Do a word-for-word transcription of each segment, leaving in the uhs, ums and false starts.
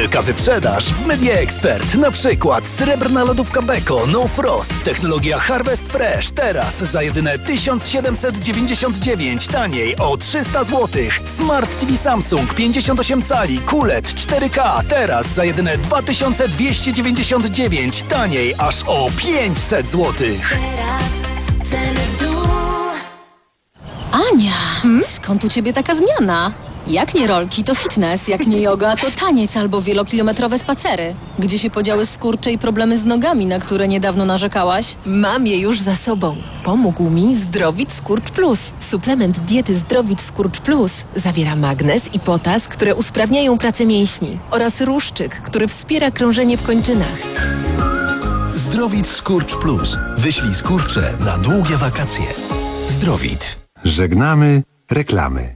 Wielka wyprzedaż w Media Expert. Na przykład srebrna lodówka Beko No Frost. Technologia Harvest Fresh. Teraz za jedyne tysiąc siedemset dziewięćdziesiąt dziewięć. Taniej o trzysta złotych. Smart T V Samsung pięćdziesiąt osiem cali. Q L E D cztery K. Teraz za jedyne dwa tysiące dwieście dziewięćdziesiąt dziewięć. Taniej aż o pięćset złotych. Ania, hmm? Skąd u ciebie taka zmiana? Jak nie rolki, to fitness, jak nie yoga, to taniec albo wielokilometrowe spacery. Gdzie się podziały skurcze i problemy z nogami, na które niedawno narzekałaś? Mam je już za sobą. Pomógł mi Zdrowit Skurcz Plus. Suplement diety Zdrowit Skurcz Plus zawiera magnez i potas, które usprawniają pracę mięśni, oraz ruszczyk, który wspiera krążenie w kończynach. Zdrowit Skurcz Plus. Wyślij skurcze na długie wakacje. Zdrowit. Żegnamy reklamy.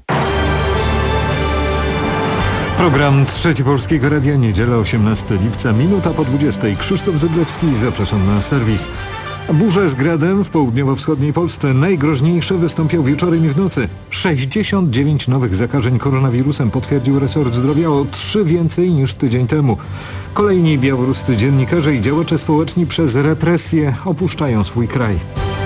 Program Trzeci Polskiego Radia, niedziela osiemnastego lipca, minuta po dwudziestej. Krzysztof Zyblewski, zapraszam na serwis. Burze z gradem w południowo-wschodniej Polsce. Najgroźniejsze wystąpią wieczorem i w nocy. sześćdziesiąt dziewięć nowych zakażeń koronawirusem potwierdził resort zdrowia, o trzy więcej niż tydzień temu. Kolejni białoruscy dziennikarze i działacze społeczni przez represję opuszczają swój kraj.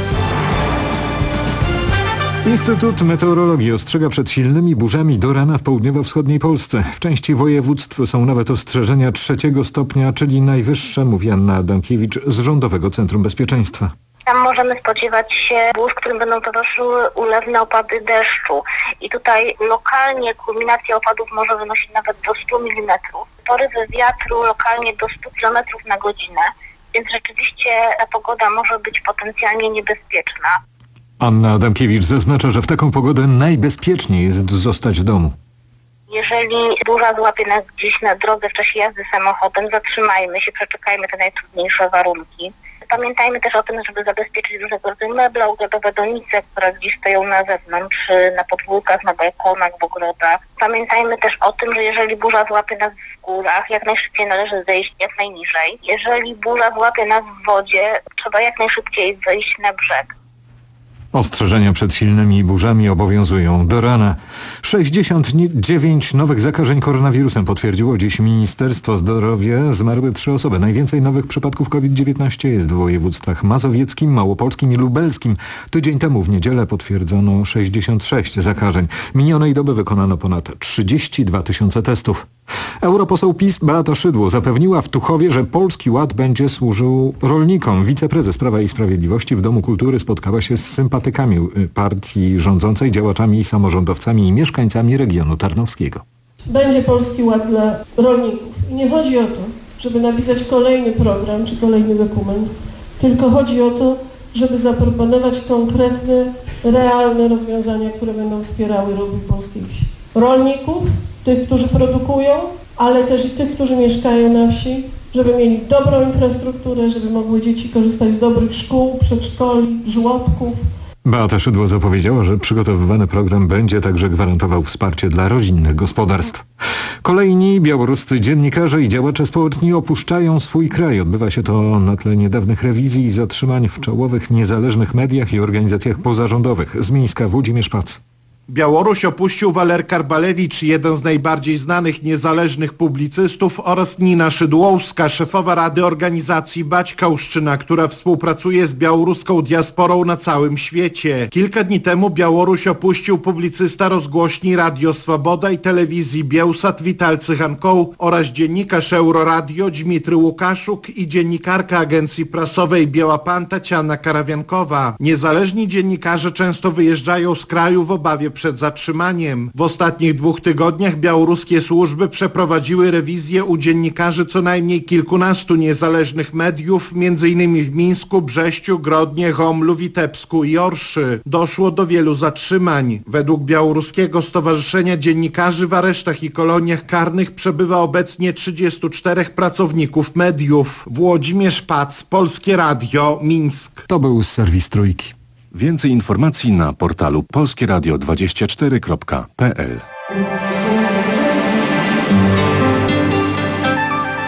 Instytut Meteorologii ostrzega przed silnymi burzami do rana w południowo-wschodniej Polsce. W części województw są nawet ostrzeżenia trzeciego stopnia, czyli najwyższe, mówi Anna Adamkiewicz z Rządowego Centrum Bezpieczeństwa. Tam możemy spodziewać się burz, którym będą towarzyszyły ulewne opady deszczu. I tutaj lokalnie kulminacja opadów może wynosić nawet do stu milimetrów. Porywy wiatru lokalnie do stu kilometrów na godzinę, więc rzeczywiście ta pogoda może być potencjalnie niebezpieczna. Anna Adamkiewicz zaznacza, że w taką pogodę najbezpieczniej jest zostać w domu. Jeżeli burza złapie nas gdzieś na drodze w czasie jazdy samochodem, zatrzymajmy się, przeczekajmy te najtrudniejsze warunki. Pamiętajmy też o tym, żeby zabezpieczyć różnego rodzaju meble ogrodowe, donice, które gdzieś stoją na zewnątrz, na podwórkach, na balkonach, w ogrodach. Pamiętajmy też o tym, że jeżeli burza złapie nas w górach, jak najszybciej należy zejść jak najniżej. Jeżeli burza złapie nas w wodzie, trzeba jak najszybciej zejść na brzeg. Ostrzeżenia przed silnymi burzami obowiązują do rana. sześćdziesiąt dziewięć nowych zakażeń koronawirusem potwierdziło dziś Ministerstwo Zdrowia. Zmarły trzy osoby. Najwięcej nowych przypadków COVID dziewiętnaście jest w województwach mazowieckim, małopolskim i lubelskim. Tydzień temu w niedzielę potwierdzono sześćdziesiąt sześć zakażeń. Minionej doby wykonano ponad trzydzieści dwa tysiące testów. Europoseł PiS Beata Szydło zapewniła w Tuchowie, że Polski Ład będzie służył rolnikom. Wiceprezes Prawa i Sprawiedliwości w Domu Kultury spotkała się z sympatykami partii rządzącej, działaczami i samorządowcami i mieszkańcami regionu tarnowskiego. Będzie Polski Ład dla rolników. I nie chodzi o to, żeby napisać kolejny program czy kolejny dokument, tylko chodzi o to, żeby zaproponować konkretne, realne rozwiązania, które będą wspierały rozwój polskiej wsi. Rolników, tych, którzy produkują, ale też i tych, którzy mieszkają na wsi, żeby mieli dobrą infrastrukturę, żeby mogły dzieci korzystać z dobrych szkół, przedszkoli, żłobków. Beata Szydło zapowiedziała, że przygotowywany program będzie także gwarantował wsparcie dla rodzinnych gospodarstw. Kolejni białoruscy dziennikarze i działacze społeczni opuszczają swój kraj. Odbywa się to na tle niedawnych rewizji i zatrzymań w czołowych niezależnych mediach i organizacjach pozarządowych. Z Mińska Włodzimierz Pac. Białoruś opuścił Waler Karbalewicz, jeden z najbardziej znanych niezależnych publicystów, oraz Nina Szydłowska, szefowa Rady Organizacji Baćkałszczyna, która współpracuje z białoruską diasporą na całym świecie. Kilka dni temu Białoruś opuścił publicysta rozgłośni Radio Swoboda i telewizji Bielsat Witalcy Hankoł oraz dziennikarz Euroradio Dmitry Łukaszuk i dziennikarka agencji prasowej Biała Pan Tatiana Karawiankowa. Niezależni dziennikarze często wyjeżdżają z kraju w obawie przed zatrzymaniem. W ostatnich dwóch tygodniach białoruskie służby przeprowadziły rewizję u dziennikarzy co najmniej kilkunastu niezależnych mediów, między innymi w Mińsku, Brześciu, Grodnie, Homlu, Witebsku i Orszy. Doszło do wielu zatrzymań. Według Białoruskiego Stowarzyszenia Dziennikarzy w aresztach i koloniach karnych przebywa obecnie trzydziestu czterech pracowników mediów. Włodzimierz Pac, Polskie Radio, Mińsk. To był serwis Trójki. Więcej informacji na portalu polskie radio dwadzieścia cztery kropka p l.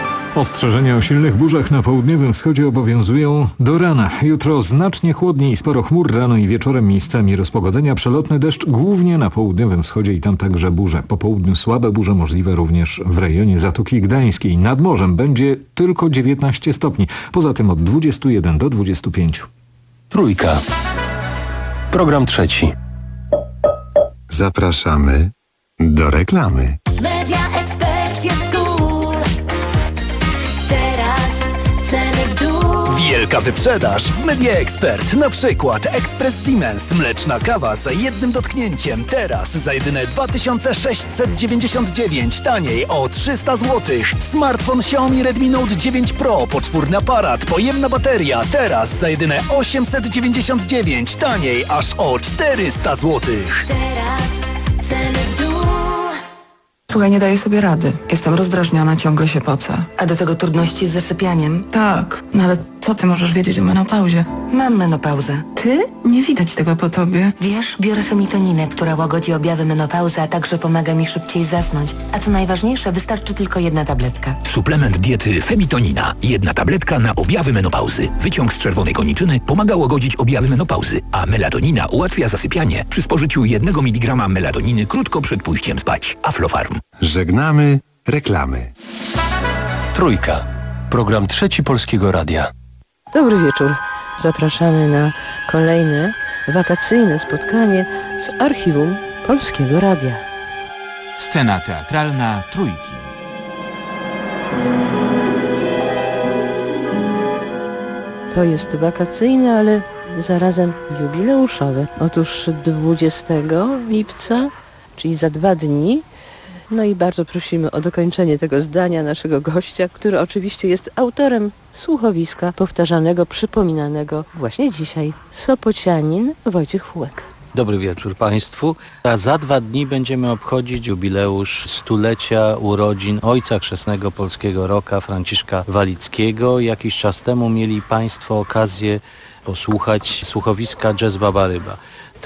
Ostrzeżenia o silnych burzach na południowym wschodzie obowiązują do rana. Jutro znacznie chłodniej, sporo chmur rano i wieczorem, miejscami rozpogodzenia, przelotny deszcz głównie na południowym wschodzie i tam także burze. Po południu słabe burze możliwe również w rejonie Zatoki Gdańskiej. Nad morzem będzie tylko dziewiętnaście stopni, poza tym od dwudziestu jeden do dwudziestu pięciu. Trójka. Program trzeci. Zapraszamy do reklamy. Media Expert jest cool. Teraz ceny w dół. Wielka wyprzedaż w Media Expert. Na przykład ekspres Siemens, mleczna kawa za jednym dotknięciem. Teraz za jedyne dwa tysiące sześćset dziewięćdziesiąt dziewięć, taniej o trzysta złotych. Smartfon Xiaomi Redmi Note dziewięć Pro, poczwórny aparat, pojemna bateria. Teraz za jedyne osiemset dziewięćdziesiąt dziewięć, taniej aż o czterysta złotych. Teraz ceny w dół. Słuchaj, nie daję sobie rady. Jestem rozdrażniona, ciągle się pocę. A do tego trudności z zasypianiem? Tak, no ale co ty możesz wiedzieć o menopauzie? Mam menopauzę. Ty? Nie widać tego po tobie. Wiesz, biorę femitoninę, która łagodzi objawy menopauzy, a także pomaga mi szybciej zasnąć. A co najważniejsze, wystarczy tylko jedna tabletka. Suplement diety Femitonina. Jedna tabletka na objawy menopauzy. Wyciąg z czerwonej koniczyny pomaga łagodzić objawy menopauzy, a melatonina ułatwia zasypianie przy spożyciu jednego miligrama melatoniny krótko przed pójściem spać. Aflofarm. Żegnamy reklamy. Trójka. Program trzeci Polskiego Radia. Dobry wieczór. Zapraszamy na kolejne wakacyjne spotkanie z archiwum Polskiego Radia. Scena teatralna Trójki. To jest wakacyjne, ale zarazem jubileuszowe. Otóż dwudziestego lipca, czyli za dwa dni, no i bardzo prosimy o dokończenie tego zdania naszego gościa, który oczywiście jest autorem słuchowiska powtarzanego, przypominanego właśnie dzisiaj. Sopocianin Wojciech Fułek. Dobry wieczór Państwu. A za dwa dni będziemy obchodzić jubileusz stulecia urodzin ojca chrzestnego polskiego rocka Franciszka Walickiego. Jakiś czas temu mieli Państwo okazję posłuchać słuchowiska Jazz Baba Ryba.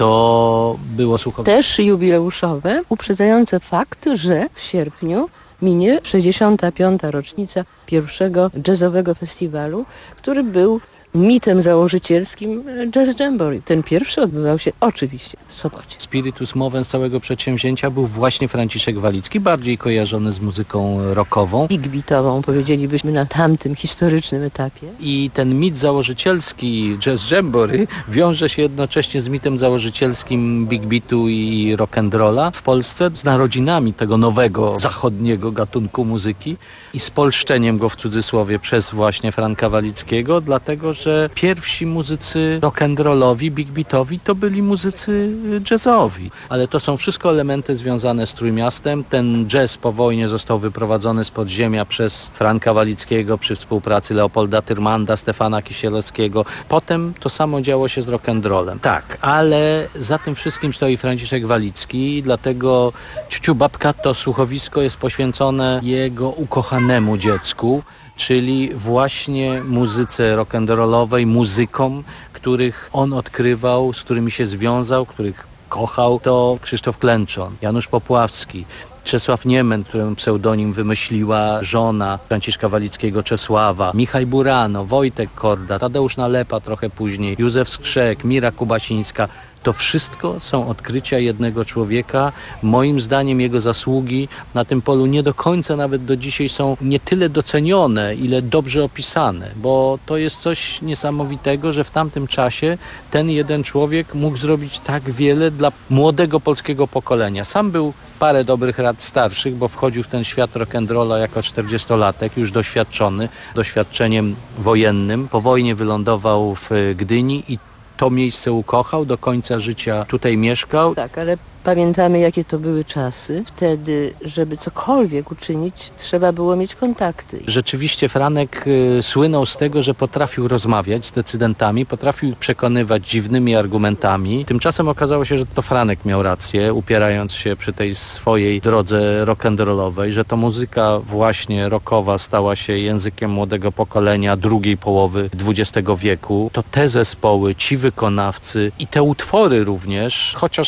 To było słuchowisko też jubileuszowe, uprzedzające fakt, że w sierpniu minie sześćdziesiąta piąta rocznica pierwszego jazzowego festiwalu, który był mitem założycielskim Jazz Jamboree. Ten pierwszy odbywał się oczywiście w Sopocie. Spiritus movens całego przedsięwzięcia był właśnie Franciszek Walicki, bardziej kojarzony z muzyką rockową. Big beatową, powiedzielibyśmy, na tamtym historycznym etapie. I ten mit założycielski Jazz Jamboree wiąże się jednocześnie z mitem założycielskim big beatu i rock'n'rolla w Polsce, z narodzinami tego nowego, zachodniego gatunku muzyki i spolszczeniem go w cudzysłowie przez właśnie Franka Walickiego, dlatego że pierwsi muzycy rock'n'rollowi, big beatowi to byli muzycy jazzowi. Ale to są wszystko elementy związane z Trójmiastem. Ten jazz po wojnie został wyprowadzony z podziemia przez Franka Walickiego przy współpracy Leopolda Tyrmanda, Stefana Kisielowskiego. Potem to samo działo się z rock'n'rollem. Tak, ale za tym wszystkim stoi Franciszek Walicki i dlatego Ciuciu Babka to słuchowisko jest poświęcone jego ukochanemu dziecku, czyli właśnie muzyce rock'n'rollowej, muzykom, których on odkrywał, z którymi się związał, których kochał. To Krzysztof Klęczon, Janusz Popławski, Czesław Niemen, któremu pseudonim wymyśliła żona Franciszka Walickiego, Czesława, Michał Burano, Wojtek Korda, Tadeusz Nalepa trochę później, Józef Skrzek, Mira Kubasińska. To wszystko są odkrycia jednego człowieka. Moim zdaniem jego zasługi na tym polu nie do końca nawet do dzisiaj są nie tyle docenione, ile dobrze opisane, bo to jest coś niesamowitego, że w tamtym czasie ten jeden człowiek mógł zrobić tak wiele dla młodego polskiego pokolenia. Sam był parę dobrych lat starszych, bo wchodził w ten świat rock'n'rolla jako czterdziestolatek, już doświadczony, doświadczeniem wojennym. Po wojnie wylądował w Gdyni i to miejsce ukochał, do końca życia tutaj mieszkał. Tak, ale pamiętamy, jakie to były czasy. Wtedy, żeby cokolwiek uczynić, trzeba było mieć kontakty. Rzeczywiście Franek y, słynął z tego, że potrafił rozmawiać z decydentami, potrafił przekonywać dziwnymi argumentami. Tymczasem okazało się, że to Franek miał rację, upierając się przy tej swojej drodze rock'n'rollowej, że to muzyka właśnie rockowa stała się językiem młodego pokolenia drugiej połowy dwudziestego wieku. To te zespoły, ci wykonawcy i te utwory również, chociaż w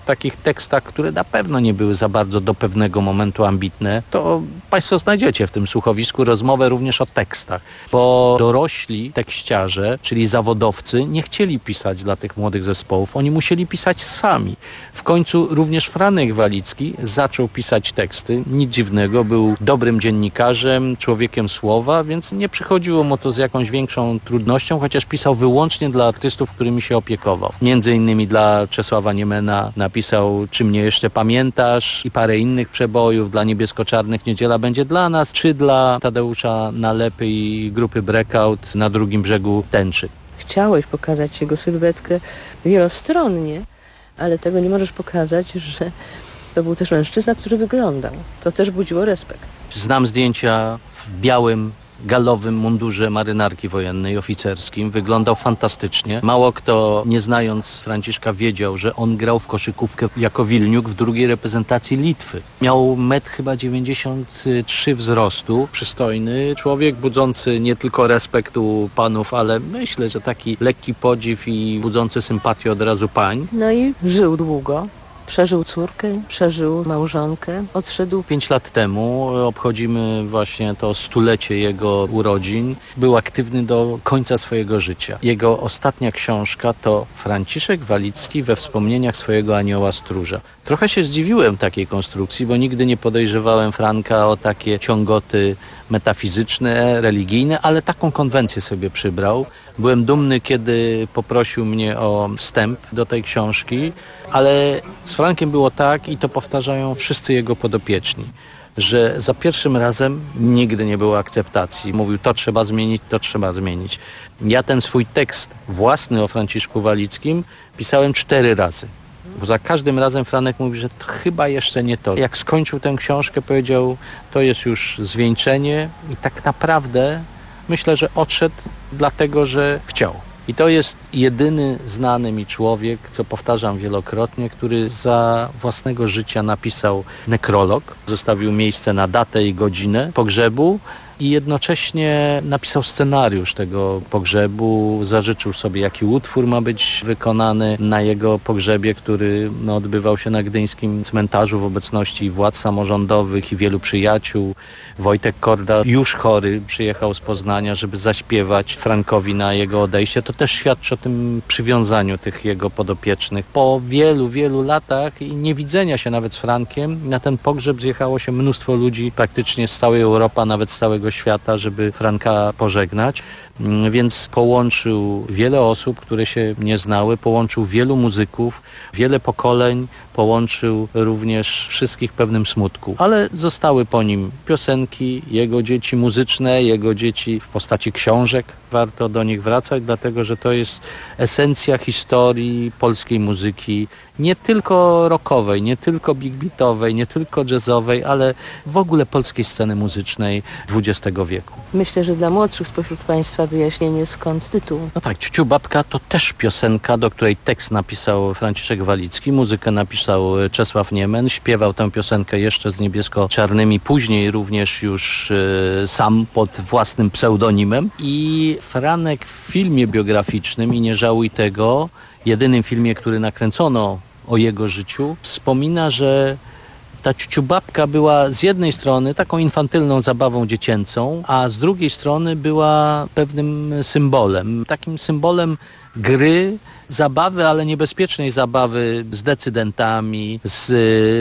takich tekstach, które na pewno nie były za bardzo do pewnego momentu ambitne, to Państwo znajdziecie w tym słuchowisku rozmowę również o tekstach, bo dorośli tekściarze, czyli zawodowcy, nie chcieli pisać dla tych młodych zespołów, oni musieli pisać sami. W końcu również Franek Walicki zaczął pisać teksty, nic dziwnego, był dobrym dziennikarzem, człowiekiem słowa, więc nie przychodziło mu to z jakąś większą trudnością, chociaż pisał wyłącznie dla artystów, którymi się opiekował. Między innymi dla Czesława Niemena napisał Czy mnie jeszcze pamiętasz i parę innych przebojów, dla Niebiesko-Czarnych Niedziela będzie dla nas, czy dla Tadeusza Nalepy i grupy Breakout Na drugim brzegu tęczy. Chciałeś pokazać jego sylwetkę wielostronnie, ale tego nie możesz pokazać, że to był też mężczyzna, który wyglądał. To też budziło respekt. Znam zdjęcia w białym, galowym mundurze marynarki wojennej, oficerskim. Wyglądał fantastycznie. Mało kto, nie znając Franciszka, wiedział, że on grał w koszykówkę jako Wilniuk w drugiej reprezentacji Litwy. Miał metr chyba dziewięćdziesiąt trzy wzrostu, przystojny człowiek, budzący nie tylko respekt u panów, ale myślę, że taki lekki podziw i budzący sympatię od razu pań. No i żył długo. Przeżył córkę, przeżył małżonkę, odszedł. Pięć lat temu obchodzimy właśnie to stulecie jego urodzin. Był aktywny do końca swojego życia. Jego ostatnia książka to Franciszek Walicki we wspomnieniach swojego anioła stróża. Trochę się zdziwiłem takiej konstrukcji, bo nigdy nie podejrzewałem Franka o takie ciągoty metafizyczne, religijne, ale taką konwencję sobie przybrał. Byłem dumny, kiedy poprosił mnie o wstęp do tej książki, ale z Frankiem było tak, i to powtarzają wszyscy jego podopieczni, że za pierwszym razem nigdy nie było akceptacji. Mówił, to trzeba zmienić, to trzeba zmienić. Ja ten swój tekst własny o Franciszku Walickim pisałem cztery razy. Bo za każdym razem Franek mówi, że to chyba jeszcze nie to. Jak skończył tę książkę, powiedział, to jest już zwieńczenie i tak naprawdę myślę, że odszedł dlatego, że chciał. I to jest jedyny znany mi człowiek, co powtarzam wielokrotnie, który za własnego życia napisał nekrolog, zostawił miejsce na datę i godzinę pogrzebu i jednocześnie napisał scenariusz tego pogrzebu, zażyczył sobie, jaki utwór ma być wykonany na jego pogrzebie, który no, odbywał się na gdyńskim cmentarzu w obecności władz samorządowych i wielu przyjaciół. Wojtek Korda, już chory, przyjechał z Poznania, żeby zaśpiewać Frankowi na jego odejście. To też świadczy o tym przywiązaniu tych jego podopiecznych. Po wielu, wielu latach i niewidzenia się nawet z Frankiem, na ten pogrzeb zjechało się mnóstwo ludzi, praktycznie z całej Europy, a nawet z całego świata, żeby Franka pożegnać. Więc połączył wiele osób, które się nie znały, połączył wielu muzyków, wiele pokoleń, połączył również wszystkich pewnym smutku. Ale zostały po nim piosenki, jego dzieci muzyczne, jego dzieci w postaci książek. Warto do nich wracać, dlatego że to jest esencja historii polskiej muzyki, nie tylko rockowej, nie tylko big beatowej, nie tylko jazzowej, ale w ogóle polskiej sceny muzycznej dwudziestego wieku. Myślę, że dla młodszych spośród Państwa wyjaśnienie, skąd tytuł. No tak, Ciuciu Babka to też piosenka, do której tekst napisał Franciszek Walicki, muzykę napisał Czesław Niemen, śpiewał tę piosenkę jeszcze z Niebiesko-Czarnymi, później również już y, sam pod własnym pseudonimem. I Franek w filmie biograficznym I nie żałuj tego, jedynym filmie, który nakręcono o jego życiu, wspomina, że ta Ciuciu Babka była z jednej strony taką infantylną zabawą dziecięcą, a z drugiej strony była pewnym symbolem, takim symbolem gry, zabawy, ale niebezpiecznej zabawy z decydentami, z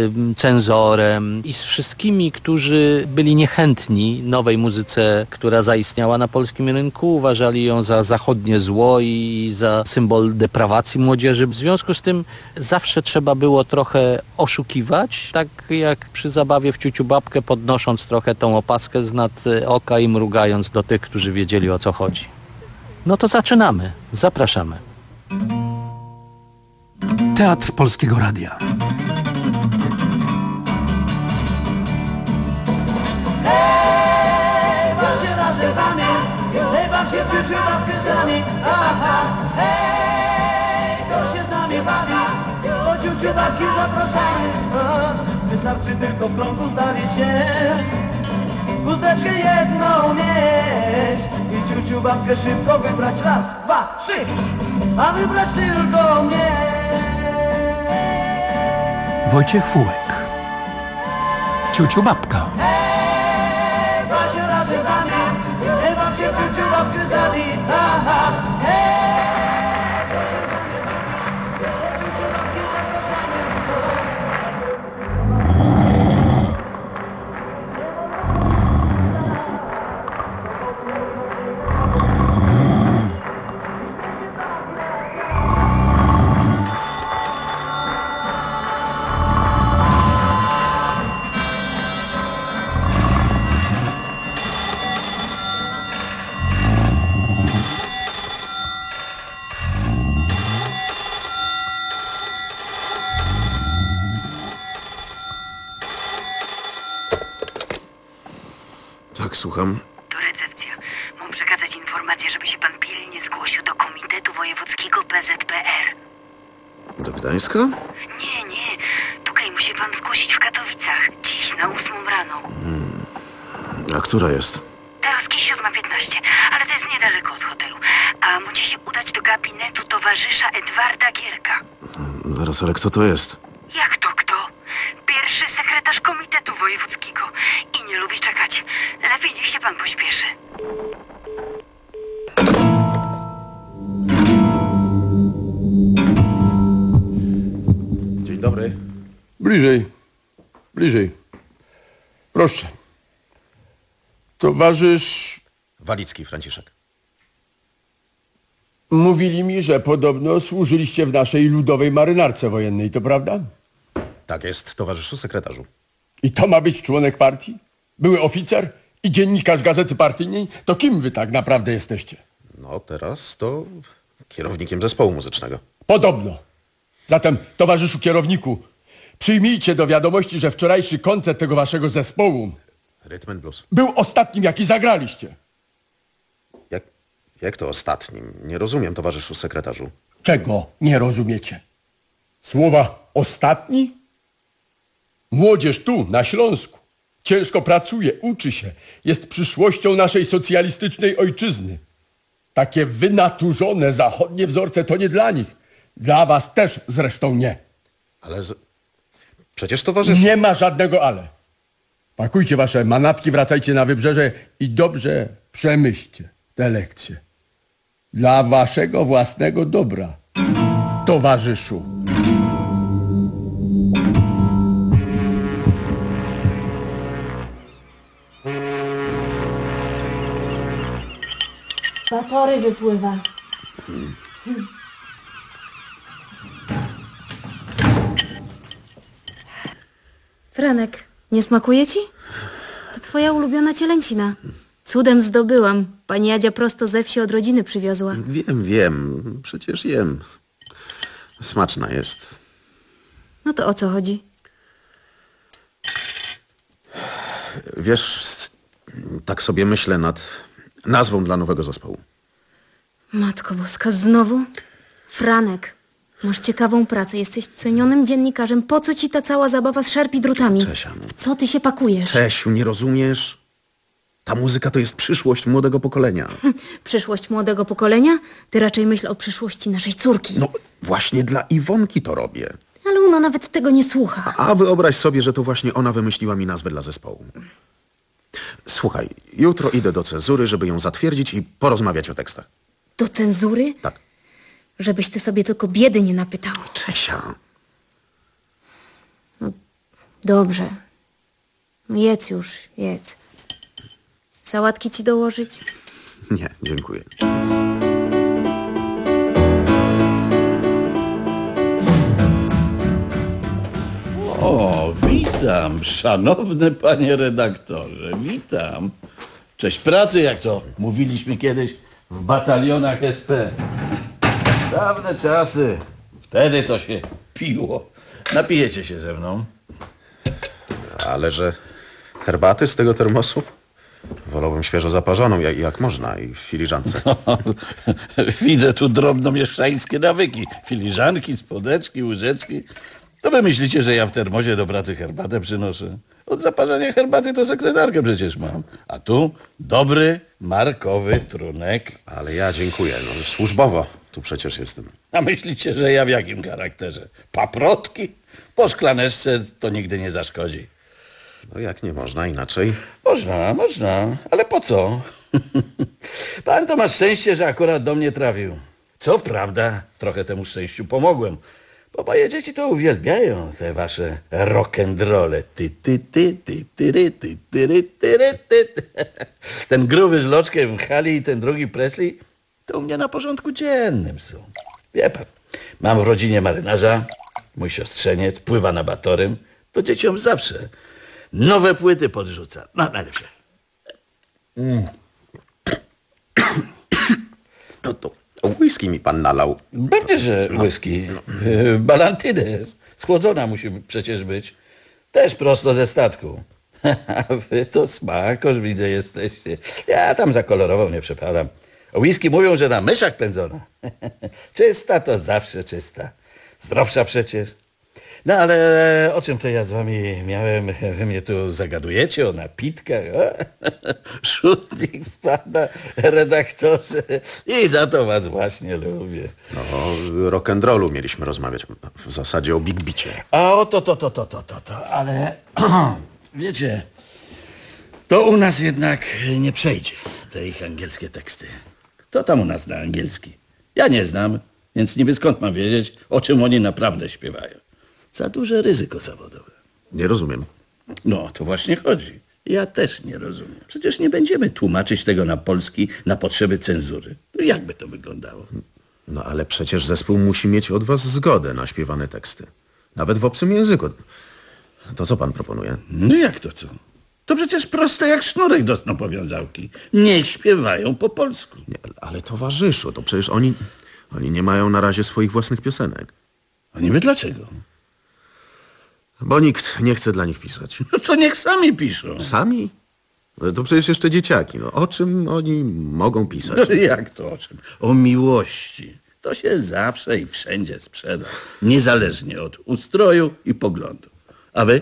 cenzorem i z wszystkimi, którzy byli niechętni nowej muzyce, która zaistniała na polskim rynku. Uważali ją za zachodnie zło i za symbol deprawacji młodzieży. W związku z tym zawsze trzeba było trochę oszukiwać, tak jak przy zabawie w Ciuciu Babkę, podnosząc trochę tą opaskę z nad oka i mrugając do tych, którzy wiedzieli, o co chodzi. No to zaczynamy. Zapraszamy. Teatr Polskiego Radia. Hej, bądźcie razem z nami, hej, bawcie w Ciuciu Babkę z nami, aha, hej, kto się z nami bawi, do Ciuciu Babki zapraszamy, aha, wystarczy tylko w krągu stawić się, chusteczkę jedną mieć i Ciuciu Babkę szybko wybrać, raz, dwa, trzy, a wybrać tylko mnie. Wojciech Fułek. Ciuciu babka. Hej, właśnie razem z nami, hej, właśnie ciuciu babkę z nami, aha, hej, to się z nami bawi, ciuciu babki zapraszamy. Tak, słucham. To recepcja. Mam przekazać informację, żeby się pan pilnie zgłosił do Komitetu Wojewódzkiego P Z P R. Do Gdańska? Nie, nie. Tutaj musi pan zgłosić w Katowicach. Dziś na ósmą rano. Hmm. A która jest? Teraz siódma piętnaście, ale to jest niedaleko od hotelu. A musi się udać do gabinetu towarzysza Edwarda Gierka. Zaraz, ale kto to jest? Jak to kto? Pierwszy sekretarz Komitetu Wojewódzkiego. I nie lubi czekać. Lepiej niech się pan pośpieszy. Dzień dobry. Bliżej. Bliżej. Proszę. Towarzysz... Walicki, Franciszek. Mówili mi, że podobno służyliście w naszej ludowej marynarce wojennej, to prawda? Tak jest, towarzyszu sekretarzu. I to ma być członek partii? Były oficer i dziennikarz gazety partyjnej? To kim wy tak naprawdę jesteście? No teraz to kierownikiem zespołu muzycznego. Podobno. Zatem, towarzyszu kierowniku, przyjmijcie do wiadomości, że wczorajszy koncert tego waszego zespołu Rhythm and Blues. był ostatnim, jaki zagraliście. Jak, jak to ostatnim? Nie rozumiem, towarzyszu sekretarzu. Czego nie rozumiecie? Słowa ostatni? Młodzież tu, na Śląsku, ciężko pracuje, uczy się, jest przyszłością naszej socjalistycznej ojczyzny. Takie wynaturzone zachodnie wzorce to nie dla nich. Dla was też zresztą nie. Ale z... przecież towarzyszu... Nie ma żadnego ale. Pakujcie wasze manatki, wracajcie na wybrzeże i dobrze przemyślcie te lekcje. Dla waszego własnego dobra, towarzyszu. Batory wypływa. Hmm. Franek, nie smakuje ci? To twoja ulubiona cielęcina. Cudem zdobyłam. Pani Jadzia prosto ze wsi od rodziny przywiozła. Wiem, wiem. Przecież jem. Smaczna jest. No to o co chodzi? Wiesz, tak sobie myślę nad nazwą dla nowego zespołu. Matko Boska, znowu? Franek, masz ciekawą pracę, jesteś cenionym dziennikarzem. Po co ci ta cała zabawa z szarpi drutami? Czesia, no. W co ty się pakujesz? Czesiu, nie rozumiesz? Ta muzyka to jest przyszłość młodego pokolenia. Hm, przyszłość młodego pokolenia? Ty raczej myśl o przyszłości naszej córki. No właśnie dla Iwonki to robię. Ale ona nawet tego nie słucha. A wyobraź sobie, że to właśnie ona wymyśliła mi nazwę dla zespołu. Słuchaj, jutro idę do cenzury, żeby ją zatwierdzić i porozmawiać o tekstach. Do cenzury? Tak. Żebyś ty sobie tylko biedy nie napytał. Czesia. No dobrze. No jedz już, jedz. Sałatki ci dołożyć? Nie, dziękuję. O, witam, szanowny panie redaktorze, witam. Cześć pracy, jak to mówiliśmy kiedyś w batalionach S P. Dawne czasy, wtedy to się piło. Napijecie się ze mną? Ale że herbaty z tego termosu? Wolałbym świeżo zaparzoną, jak, jak można, i w filiżance. No, widzę tu drobnomieszczańskie nawyki. Filiżanki, spodeczki, łyżeczki. To wy myślicie, że ja w termosie do pracy herbatę przynoszę? Od zaparzenia herbaty to sekretarkę przecież mam. A tu dobry, markowy trunek. Ale ja dziękuję, no służbowo. tu przecież jestem. A myślicie, że ja w jakim charakterze? Paprotki? Po szklaneczce to nigdy nie zaszkodzi. No jak nie można inaczej? Można, można, ale po co? Pan to ma szczęście, że akurat do mnie trafił. Co prawda, trochę temu szczęściu pomogłem, bo moje dzieci to uwielbiają, te wasze rock'n'rolle. Ty, ty, ty, ty, ty, ty, ty, ty, ty. Ten gruby z loczkiem Hali i ten drugi Presley to u mnie na porządku dziennym są. Wie pan, mam w rodzinie marynarza, mój siostrzeniec pływa na batorym, to dzieciom zawsze nowe płyty podrzuca. No, najlepsze. Mm. No to whisky mi pan nalał. Pewnie, że whisky. No. Balantynę. Schłodzona musi przecież być. Też prosto ze statku. A wy to smakosz, widzę, jesteście. Ja tam za kolorową nie przepadam. O whisky mówią, że na myszach pędzona. Czysta to zawsze czysta. Zdrowsza przecież. No ale o czym to ja z wami miałem? Wy mnie tu zagadujecie o napitkach. Szutnik spada, redaktorze. I za to was właśnie lubię. No, o rock'n'rollu mieliśmy rozmawiać. W zasadzie o Big Bicie. A o to, to, to, to, to, to, to. Ale wiecie, to u nas jednak nie przejdzie, te ich angielskie teksty. Kto tam u nas zna angielski? Ja nie znam, więc niby skąd mam wiedzieć, o czym oni naprawdę śpiewają. Za duże ryzyko zawodowe. Nie rozumiem. No, to właśnie chodzi. Ja też nie rozumiem. Przecież nie będziemy tłumaczyć tego na polski na potrzeby cenzury. Jakby to wyglądało? No ale przecież zespół musi mieć od was zgodę na śpiewane teksty. Nawet w obcym języku. To co pan proponuje? No jak to co? To przecież proste jak sznurek do snopowiązałki. Niech śpiewają po polsku. Nie, ale towarzyszu, to przecież oni, oni nie mają na razie swoich własnych piosenek. A niby dlaczego? Bo nikt nie chce dla nich pisać. No to niech sami piszą. Sami? To przecież jeszcze dzieciaki. No, o czym oni mogą pisać? No, jak to o czym? O miłości. To się zawsze i wszędzie sprzeda. Niezależnie od ustroju i poglądu. A wy?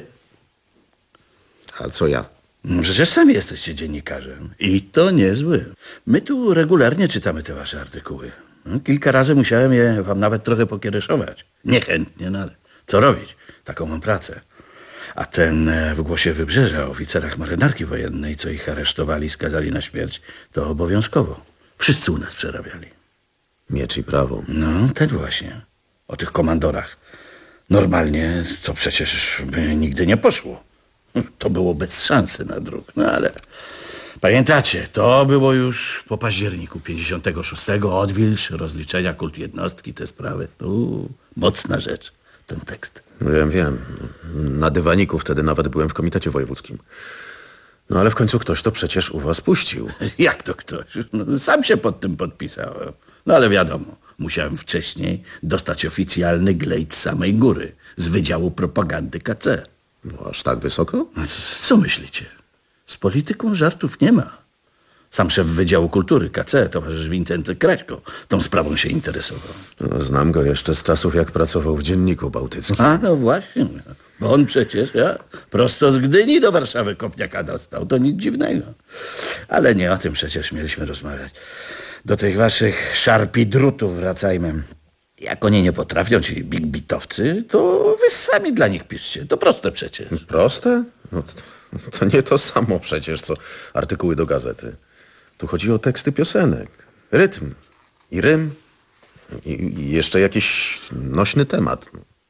A co ja? No, przecież sami jesteście dziennikarzem. I to niezły. My tu regularnie czytamy te wasze artykuły. No, kilka razy musiałem je wam nawet trochę pokiereszować. Niechętnie, no ale co robić? Taką mam pracę. A ten w Głosie Wybrzeża o oficerach marynarki wojennej, co ich aresztowali, skazali na śmierć, to obowiązkowo. Wszyscy u nas przerabiali. Miecz i prawo. No, ten właśnie. O tych komandorach. Normalnie to przecież by nigdy nie poszło. To było bez szansy na druk. No ale pamiętacie, to było już po październiku pięćdziesiątego szóstego. Odwilż, rozliczenia, kult jednostki, te sprawy. Uuu, mocna rzecz, ten tekst. Wiem, wiem. Na dywaniku wtedy nawet byłem w komitecie wojewódzkim. No ale w końcu ktoś to przecież u was puścił. Jak to ktoś? No, sam się pod tym podpisałem. No ale wiadomo, musiałem wcześniej dostać oficjalny glejt z samej góry, z Wydziału Propagandy K C. No aż tak wysoko? No, co myślicie? Z polityką żartów nie ma. Sam szef Wydziału Kultury K C, towarzysz Wincenty Kraśko, tą sprawą się interesował. No, znam go jeszcze z czasów, jak pracował w Dzienniku Bałtyckim. A no właśnie, bo on przecież ja, prosto z Gdyni do Warszawy kopniaka dostał, to nic dziwnego. Ale nie o tym przecież mieliśmy rozmawiać. Do tych waszych szarpidrutów wracajmy. Jak oni nie potrafią, ci big bitowcy, to wy sami dla nich piszcie. To proste przecież. Proste? No to, to nie to samo przecież, co artykuły do gazety. Tu chodzi o teksty piosenek, rytm i rym i, i jeszcze jakiś nośny temat.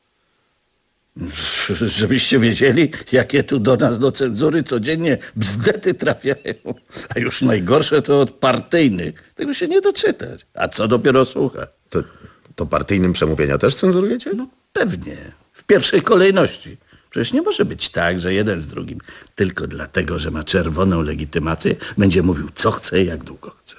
Żebyście wiedzieli, jakie tu do nas do cenzury codziennie bzdety trafiają. A już najgorsze to od partyjnych. Tego się nie doczytać. A co dopiero słuchać? To, to partyjnym przemówienia też cenzurujecie? No pewnie. W pierwszej kolejności. Przecież nie może być tak, że jeden z drugim tylko dlatego, że ma czerwoną legitymację, będzie mówił co chce i jak długo chce.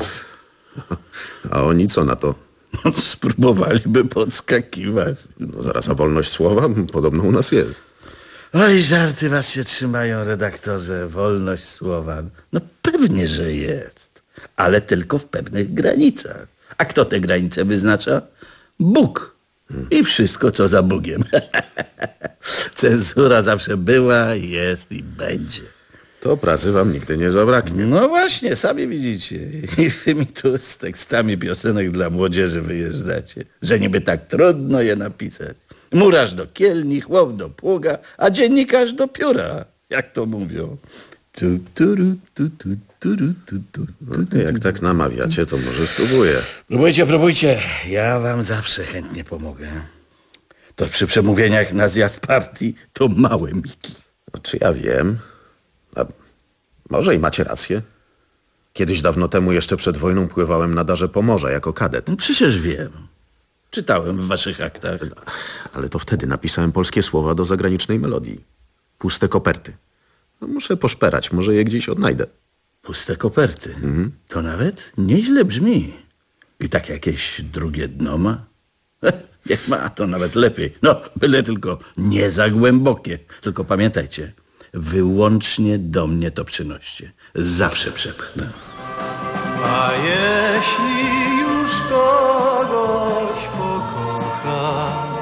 A oni co na to? Spróbowaliby podskakiwać. No zaraz, a wolność słowa podobno u nas jest. Oj, żarty was się trzymają, redaktorze. Wolność słowa. No pewnie, że jest. Ale tylko w pewnych granicach. A kto te granice wyznacza? Bóg. I wszystko, co za Bogiem. Cenzura zawsze była, jest i będzie. To pracy wam nigdy nie zabraknie. No właśnie, sami widzicie. I wy mi tu z tekstami piosenek dla młodzieży wyjeżdżacie. Że niby tak trudno je napisać. Murarz do kielni, chłop do pługa, a dziennikarz do pióra. Jak to mówią. Tu, tu, tu, tu, tu, tu, tu, No, jak tak namawiacie, to może spróbuję. Próbujcie, próbujcie. Ja wam zawsze chętnie pomogę. To przy przemówieniach na zjazd partii to małe miki. No, czy ja wiem? A może i macie rację. Kiedyś dawno temu, jeszcze przed wojną, pływałem na Darze Pomorza jako kadet. No przecież wiem. Czytałem w waszych aktach. Ale to wtedy napisałem polskie słowa do zagranicznej melodii. Puste koperty. No, muszę poszperać, może je gdzieś odnajdę. Puste koperty. Mhm. To nawet nieźle brzmi. I tak jakieś drugie dno ma? Jak ma, to nawet lepiej. No, byle tylko nie za głębokie. Tylko pamiętajcie, wyłącznie do mnie to przynoście. Zawsze przepchnę. A jeśli już kogoś pokochasz,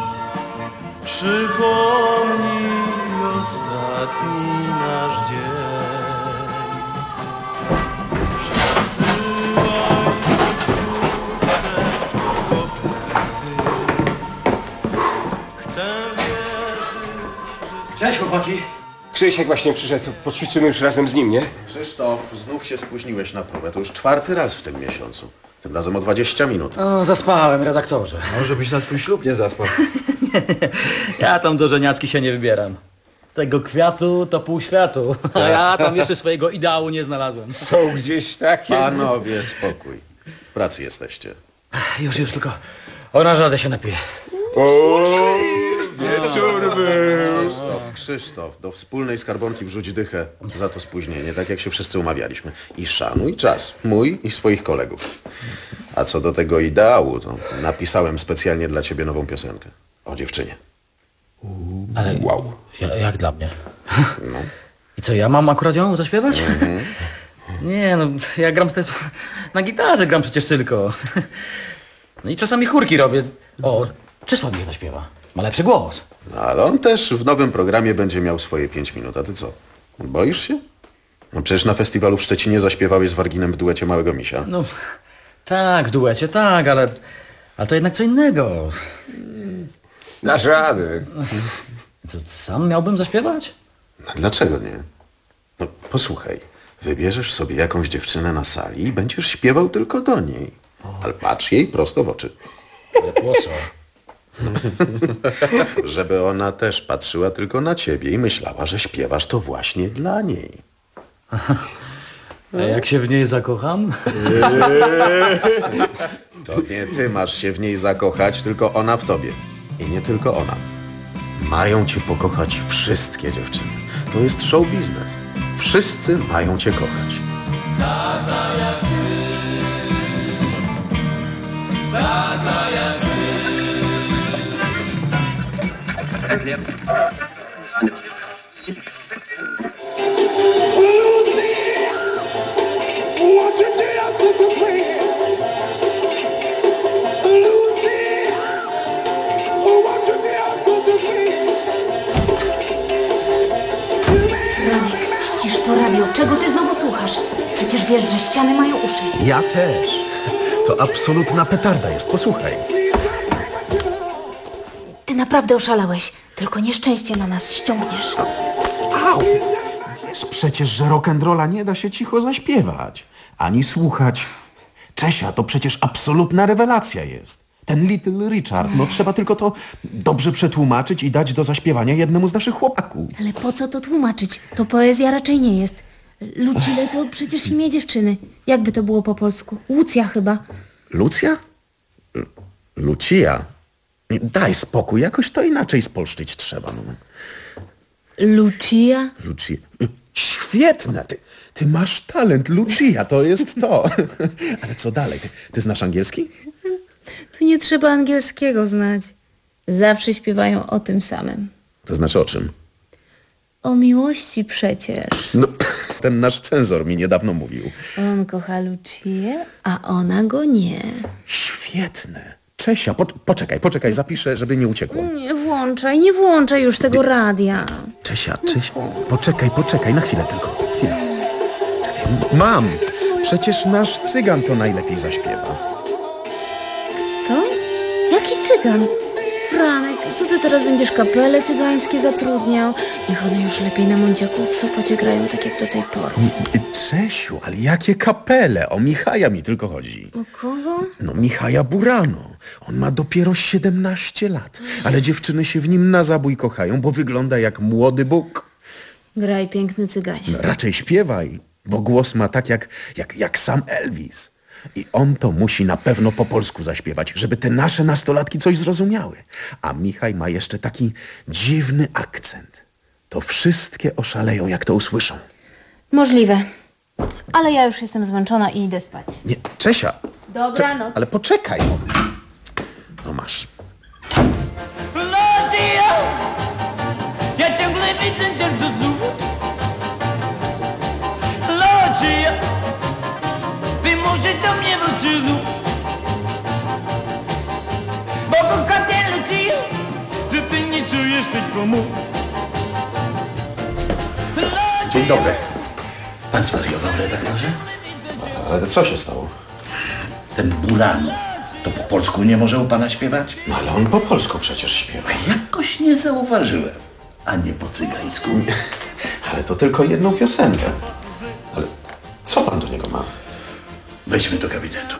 przypomnij ostatni nasz dzień. Przesyłam puste koperty. Chcę wierzyć, że... Cześć, chłopaki. Krzysiek właśnie przyszedł. Poćwiczymy już razem z nim, nie? Krzysztof, znów się spóźniłeś na próbę. To już czwarty raz w tym miesiącu. Tym razem o dwadzieścia minut. O, zaspałem, redaktorze. Może byś na swój ślub nie zaspał. Ja tam do żeniaczki się nie wybieram. Tego kwiatu to pół światu. A ja tam jeszcze swojego ideału nie znalazłem. Są gdzieś takie... Panowie, spokój. W pracy jesteście. Już, już, tylko oranżadę się napiję. O, wieczór był. Krzysztof, Krzysztof, do wspólnej skarbonki wrzuć dychę za to spóźnienie, tak jak się wszyscy umawialiśmy. I szanuj czas, mój i swoich kolegów. A co do tego ideału, to napisałem specjalnie dla ciebie nową piosenkę. O dziewczynie. Ale wow. Ja, jak dla mnie? No. I co, ja mam akurat ją zaśpiewać? Mhm. Nie, no, ja gram te... na gitarze gram przecież tylko. No i czasami chórki robię. O, Czesław mnie zaśpiewa. Ma lepszy głos. Ale on też w nowym programie będzie miał swoje pięć minut. A ty co? Boisz się? No przecież na festiwalu w Szczecinie zaśpiewałeś z Warginem w duecie Małego Misia. No, tak, w duecie, tak, ale... Ale to jednak co innego. Dasz rady. Co, sam miałbym zaśpiewać? No, dlaczego nie? No posłuchaj. Wybierzesz sobie jakąś dziewczynę na sali i będziesz śpiewał tylko do niej. Ale patrz jej prosto w oczy. Ale po co? Żeby ona też patrzyła tylko na ciebie i myślała, że śpiewasz to właśnie dla niej. A jak się w niej zakocham? To nie ty masz się w niej zakochać, tylko ona w tobie. I nie tylko ona. Mają cię pokochać wszystkie dziewczyny. To jest show biznes. Wszyscy mają cię kochać. Taka jak ty, taka jak ty. Franek, ścisz to radio. Czego ty znowu słuchasz? Przecież wiesz, że ściany mają uszy. Ja też. To absolutna petarda jest, posłuchaj. Ty naprawdę oszalałeś. Tylko nieszczęście na nas ściągniesz. Au! Wiesz przecież, że rock'n'rolla nie da się cicho zaśpiewać. Ani słuchać. Czesia, to przecież absolutna rewelacja jest. Ten Little Richard, no trzeba tylko to dobrze przetłumaczyć i dać do zaśpiewania jednemu z naszych chłopaków. Ale po co to tłumaczyć? To poezja raczej nie jest. Lucile to przecież imię dziewczyny. Jakby to było po polsku? Lucja chyba. Lucja? L- Lucia? Nie, daj spokój, jakoś to inaczej spolszczyć trzeba. No. Lucia? Lucia. Świetne! Ty, ty masz talent, Lucia, to jest to. Ale co dalej? Ty, ty znasz angielski? Tu nie trzeba angielskiego znać. Zawsze śpiewają o tym samym. To znaczy o czym? O miłości przecież. No, ten nasz cenzor mi niedawno mówił. On kocha Lucię, a ona go nie. Świetne. Czesia, po, poczekaj, poczekaj, zapiszę, żeby nie uciekło. Nie włączaj, nie włączaj już tego radia. Czesia, Czesia, poczekaj, poczekaj, na chwilę tylko, chwilę. Czekaj, mam, przecież nasz cygan to najlepiej zaśpiewa. To? Jaki cygan? Franek, co ty teraz będziesz kapele cygańskie zatrudniał? Niech one już lepiej na Mądziaku w Sopocie grają tak jak do tej pory. Czesiu, ale jakie kapele? O Michaja mi tylko chodzi. O kogo? No Michaja Burano. On ma dopiero siedemnaście lat, ale dziewczyny się w nim na zabój kochają, bo wygląda jak młody Bóg. Graj, piękny cyganie. No, raczej śpiewaj, bo głos ma tak jak, jak, jak sam Elvis. I on to musi na pewno po polsku zaśpiewać, żeby te nasze nastolatki coś zrozumiały. A Michaj ma jeszcze taki dziwny akcent. To wszystkie oszaleją, jak to usłyszą. Możliwe. Ale ja już jestem zmęczona i idę spać. Nie, Czesia. Dobranoc. Ale poczekaj. No masz. Lucia, ja ciągle widzę cię znów. Lucia, ty musisz do mnie wrócić znów. Bo kocham cię, Lucia, że ty nie czujesz tylko mu. Dzień dobry. Pan zwariował, redaktorze? Ale co się stało? Ten Burano, to po polsku nie może u pana śpiewać? No ale on po polsku przecież śpiewa. Jakoś nie zauważyłem. A nie po cygańsku. Ale to tylko jedną piosenkę. Ale co pan do niego ma? Wejdźmy do gabinetu.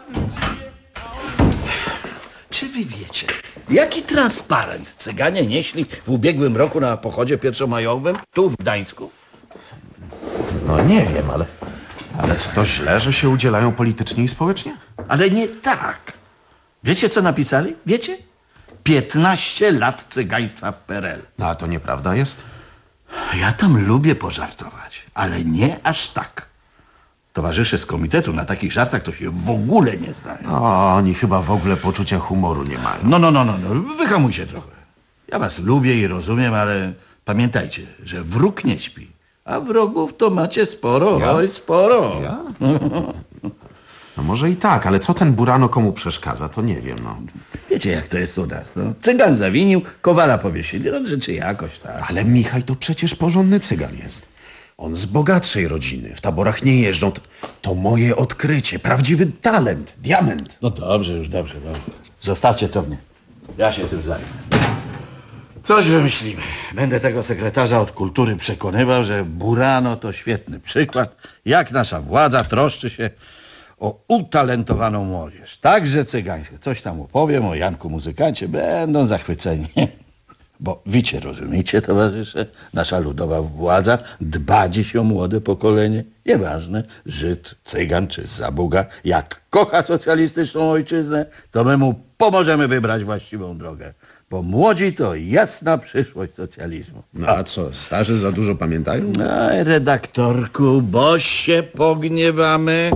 Czy wy wiecie, jaki transparent cyganie nieśli w ubiegłym roku na pochodzie pierwszomajowym tu w Gdańsku? No nie wiem, ale... Ale czy to źle, że się udzielają politycznie i społecznie? Ale nie tak. Wiecie, co napisali? Wiecie? piętnaście lat cygaństwa w P R L. No a to nieprawda jest? Ja tam lubię pożartować, ale nie aż tak. Towarzysze z komitetu na takich żartach to się w ogóle nie znają. O, oni chyba w ogóle poczucia humoru nie mają. No, no, no, no, no. Wyhamujcie trochę. Ja was lubię i rozumiem, ale pamiętajcie, że wróg nie śpi. A wrogów to macie sporo, Ja? oj, sporo. Ja? No może i tak, ale co ten Burano komu przeszkadza, to nie wiem, no. Wiecie, jak to jest u nas, no. Cygan zawinił, kowala powiesili, no rzeczy jakoś tak. Ale Michaj to przecież porządny cygan jest. On z bogatszej rodziny, w taborach nie jeżdżą. To, to moje odkrycie, prawdziwy talent, diament. No dobrze, już dobrze, dobrze. Zostawcie to mnie. Ja się tym zajmę. Coś wymyślimy. Będę tego sekretarza od kultury przekonywał, że Burano to świetny przykład, jak nasza władza troszczy się o utalentowaną młodzież. Także cygańskie. Coś tam opowiem o Janku muzykancie, będą zachwyceni. Bo wiecie, rozumiecie, towarzysze, nasza ludowa władza dba dziś o młode pokolenie. Nieważne, Żyd, Cygan czy Zabuga, jak kocha socjalistyczną ojczyznę, to my mu pomożemy wybrać właściwą drogę. Bo młodzi to jasna przyszłość socjalizmu. No a co, starzy za dużo pamiętają? Aj, redaktorku, bo się pogniewamy.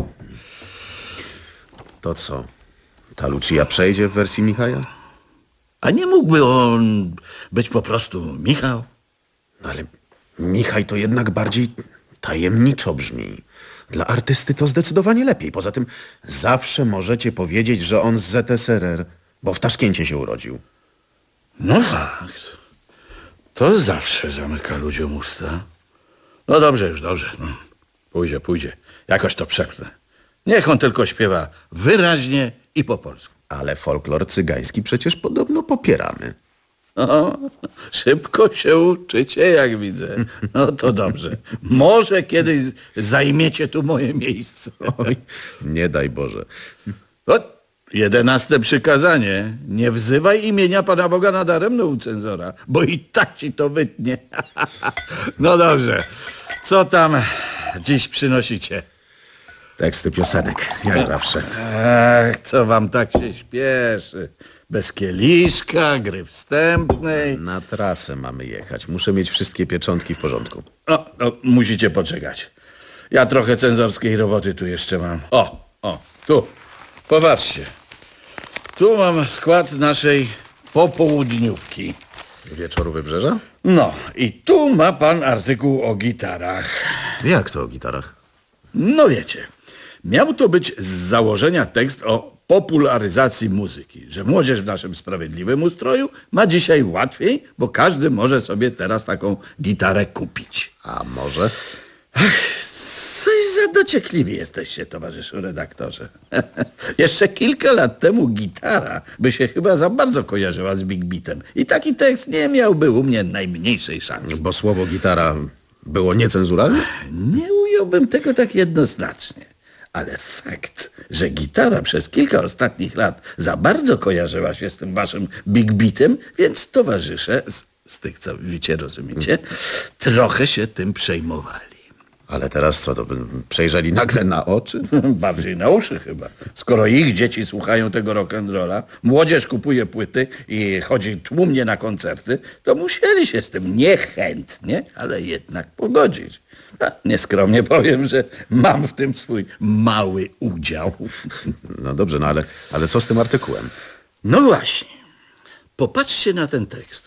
To co, ta Lucia przejdzie w wersji Michaja? A nie mógłby on być po prostu Michał? No ale Michaj to jednak bardziej tajemniczo brzmi. Dla artysty to zdecydowanie lepiej. Poza tym zawsze możecie powiedzieć, że on z Z S R R, bo w Taszkencie się urodził. No fakt. To zawsze zamyka ludziom usta. No dobrze, już dobrze. No. Pójdzie, pójdzie. Jakoś to przepnę. Niech on tylko śpiewa wyraźnie i po polsku. Ale folklor cygański przecież podobno popieramy. O, szybko się uczycie, jak widzę. No to dobrze. Może kiedyś zajmiecie tu moje miejsce. Oj, nie daj Boże. O, jedenaste przykazanie. Nie wzywaj imienia Pana Boga nadaremno u cenzora, bo i tak ci to wytnie. No dobrze. Co tam dziś przynosicie? Teksty piosenek, jak zawsze. Ach, co wam tak się śpieszy? Bez kieliszka, gry wstępnej. Na trasę mamy jechać. Muszę mieć wszystkie pieczątki w porządku. No, no, musicie poczekać. Ja trochę cenzorskiej roboty tu jeszcze mam. O, o, tu. Popatrzcie. Tu mam skład naszej popołudniówki. Wieczoru Wybrzeża? No, i tu ma pan artykuł o gitarach. Jak to o gitarach? No wiecie, miał to być z założenia tekst o popularyzacji muzyki, że młodzież w naszym sprawiedliwym ustroju ma dzisiaj łatwiej, bo każdy może sobie teraz taką gitarę kupić. A może? Ach, coś za dociekliwi jesteście, towarzyszu redaktorze. Jeszcze kilka lat temu gitara by się chyba za bardzo kojarzyła z Big Beatem i taki tekst nie miałby u mnie najmniejszej szansy. Bo słowo gitara było niecenzuralne? Nie ująłbym tego tak jednoznacznie. Ale fakt, że gitara przez kilka ostatnich lat za bardzo kojarzyła się z tym waszym Big Beatem, więc towarzysze, z, z tych co wiecie, rozumiecie, trochę się tym przejmowali. Ale teraz co, to by przejrzeli nagle na oczy? Bardziej na uszy chyba. Skoro ich dzieci słuchają tego rock'n'rolla, młodzież kupuje płyty i chodzi tłumnie na koncerty, to musieli się z tym niechętnie, ale jednak pogodzić. A nieskromnie powiem, że mam w tym swój mały udział. No dobrze, no ale, ale co z tym artykułem? No właśnie. Popatrzcie na ten tekst.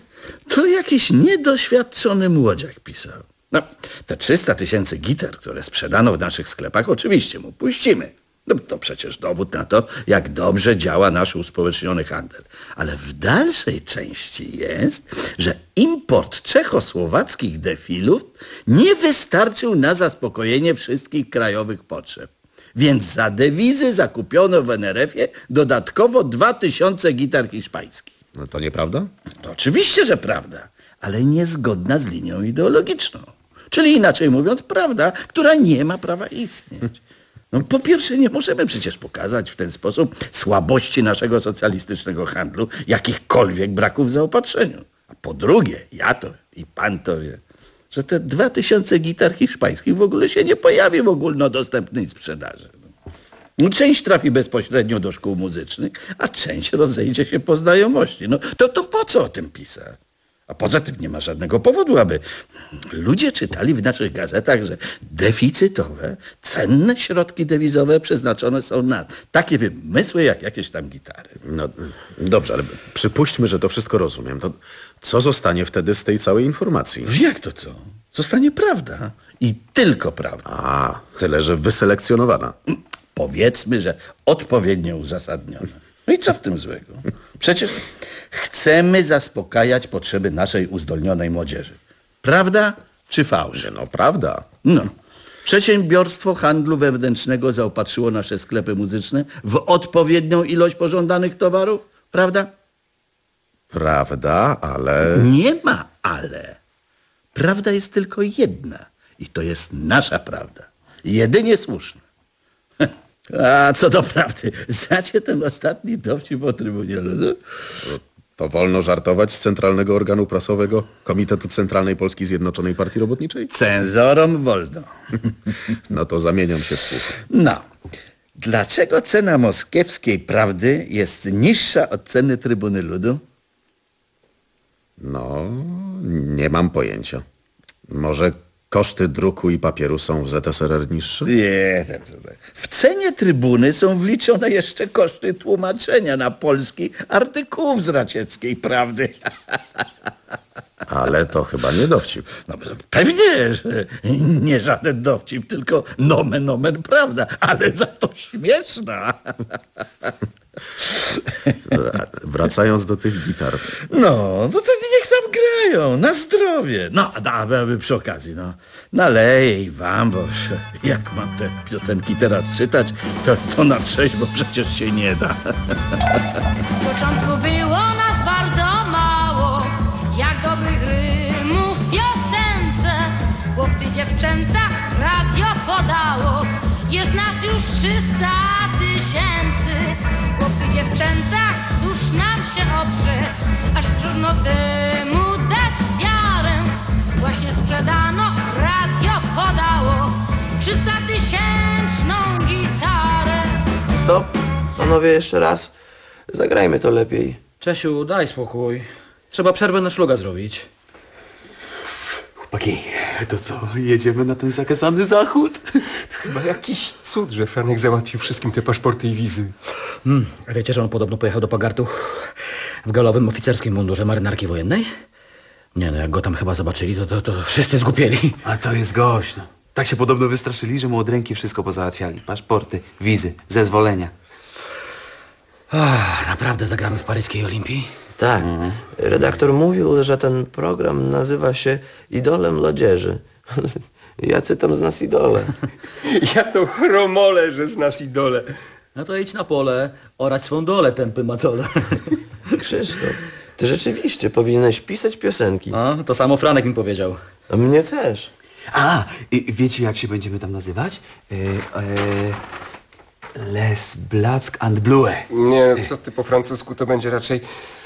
To jakiś niedoświadczony młodziak pisał. No, te trzysta tysięcy gitar, które sprzedano w naszych sklepach, oczywiście mu puścimy. No, to przecież dowód na to, jak dobrze działa nasz uspołeczniony handel. Ale w dalszej części jest, że import czechosłowackich defilów nie wystarczył na zaspokojenie wszystkich krajowych potrzeb. Więc za dewizy zakupiono w en er efie dodatkowo dwa tysiące gitar hiszpańskich. No to nieprawda? To oczywiście, że prawda, ale niezgodna z linią ideologiczną. Czyli inaczej mówiąc, prawda, która nie ma prawa istnieć. No, po pierwsze, nie możemy przecież pokazać w ten sposób słabości naszego socjalistycznego handlu, jakichkolwiek braków w zaopatrzeniu. A po drugie, ja to i pan to wie, że te dwa tysiące gitar hiszpańskich w ogóle się nie pojawi w ogólnodostępnej sprzedaży. No, część trafi bezpośrednio do szkół muzycznych, a część rozejdzie się po znajomości. No to, to po co o tym pisać? A poza tym nie ma żadnego powodu, aby ludzie czytali w naszych gazetach, że deficytowe, cenne środki dewizowe przeznaczone są na takie wymysły, jak jakieś tam gitary. No dobrze, ale przypuśćmy, że to wszystko rozumiem. To co zostanie wtedy z tej całej informacji? Jak to co? Zostanie prawda. I tylko prawda. A, tyle, że wyselekcjonowana. Powiedzmy, że odpowiednio uzasadniona. No i co w tym złego? Przecież chcemy zaspokajać potrzeby naszej uzdolnionej młodzieży. Prawda czy fałsz? No prawda. No. Przedsiębiorstwo handlu wewnętrznego zaopatrzyło nasze sklepy muzyczne w odpowiednią ilość pożądanych towarów. Prawda? Prawda, ale... Nie ma ale. Prawda jest tylko jedna. I to jest nasza prawda. Jedynie słuszna. A co do prawdy, znacie ten ostatni dowcip o Trybunie Ludu? To wolno żartować z Centralnego Organu Prasowego Komitetu Centralnej Polskiej Zjednoczonej Partii Robotniczej? Cenzorom wolno. No to zamieniam się w słuch. No. Dlaczego cena moskiewskiej prawdy jest niższa od ceny Trybuny Ludu? No, nie mam pojęcia. Może koszty druku i papieru są w zet es er er niższe? Nie, to, to, to. W cenie Trybuny są wliczone jeszcze koszty tłumaczenia na polski artykułów z racieckiej prawdy. Ale to chyba nie dowcip. No, pewnie, że nie żaden dowcip, tylko nomen omen prawda, ale za to śmieszna. Wracając do tych gitar. No, no to niech tam grają, na zdrowie. No, a aby przy okazji, no, naleję i wam, bo jak mam te piosenki teraz czytać, to, to na trzeźwo przecież się nie da. Z początku było nas bardzo mało, jak dobrych rymów w piosence. Chłopcy, dziewczęta, radio podało, jest nas już trzysta tysięcy. Chłopcy, dziewczęta, dusz nam się oprze, aż trudno temu dać wiarę. Właśnie sprzedano, radio podało trzysta tysięczną gitarę. Stop, panowie, jeszcze raz. Zagrajmy to lepiej. Czesiu, daj spokój. Trzeba przerwę na szluga zrobić. Chłopaki, to co, jedziemy na ten zakazany zachód? Chyba jakiś cud, że Franek załatwił wszystkim te paszporty i wizy. Hmm, a wiecie, że on podobno pojechał do Pagartu w galowym oficerskim mundurze marynarki wojennej? Nie no, jak go tam chyba zobaczyli, to, to, to wszyscy zgłupieli. A to jest gość, no. Tak się podobno wystraszyli, że mu od ręki wszystko pozałatwiali. Paszporty, wizy, zezwolenia. Ach, naprawdę zagramy w paryskiej Olimpii? Tak. Redaktor mówił, że ten program nazywa się Idolem Młodzieży. Jacy tam z nas idole? Ja to chromole, że z nas idole. No to idź na pole, orać swą dolę, tępy matole. Krzysztof, ty rzeczywiście powinieneś pisać piosenki. No, to samo Franek mi powiedział. A mnie też. A, i wiecie jak się będziemy tam nazywać? E, e, Les Black and Blue. Nie, co ty po francusku, to będzie raczej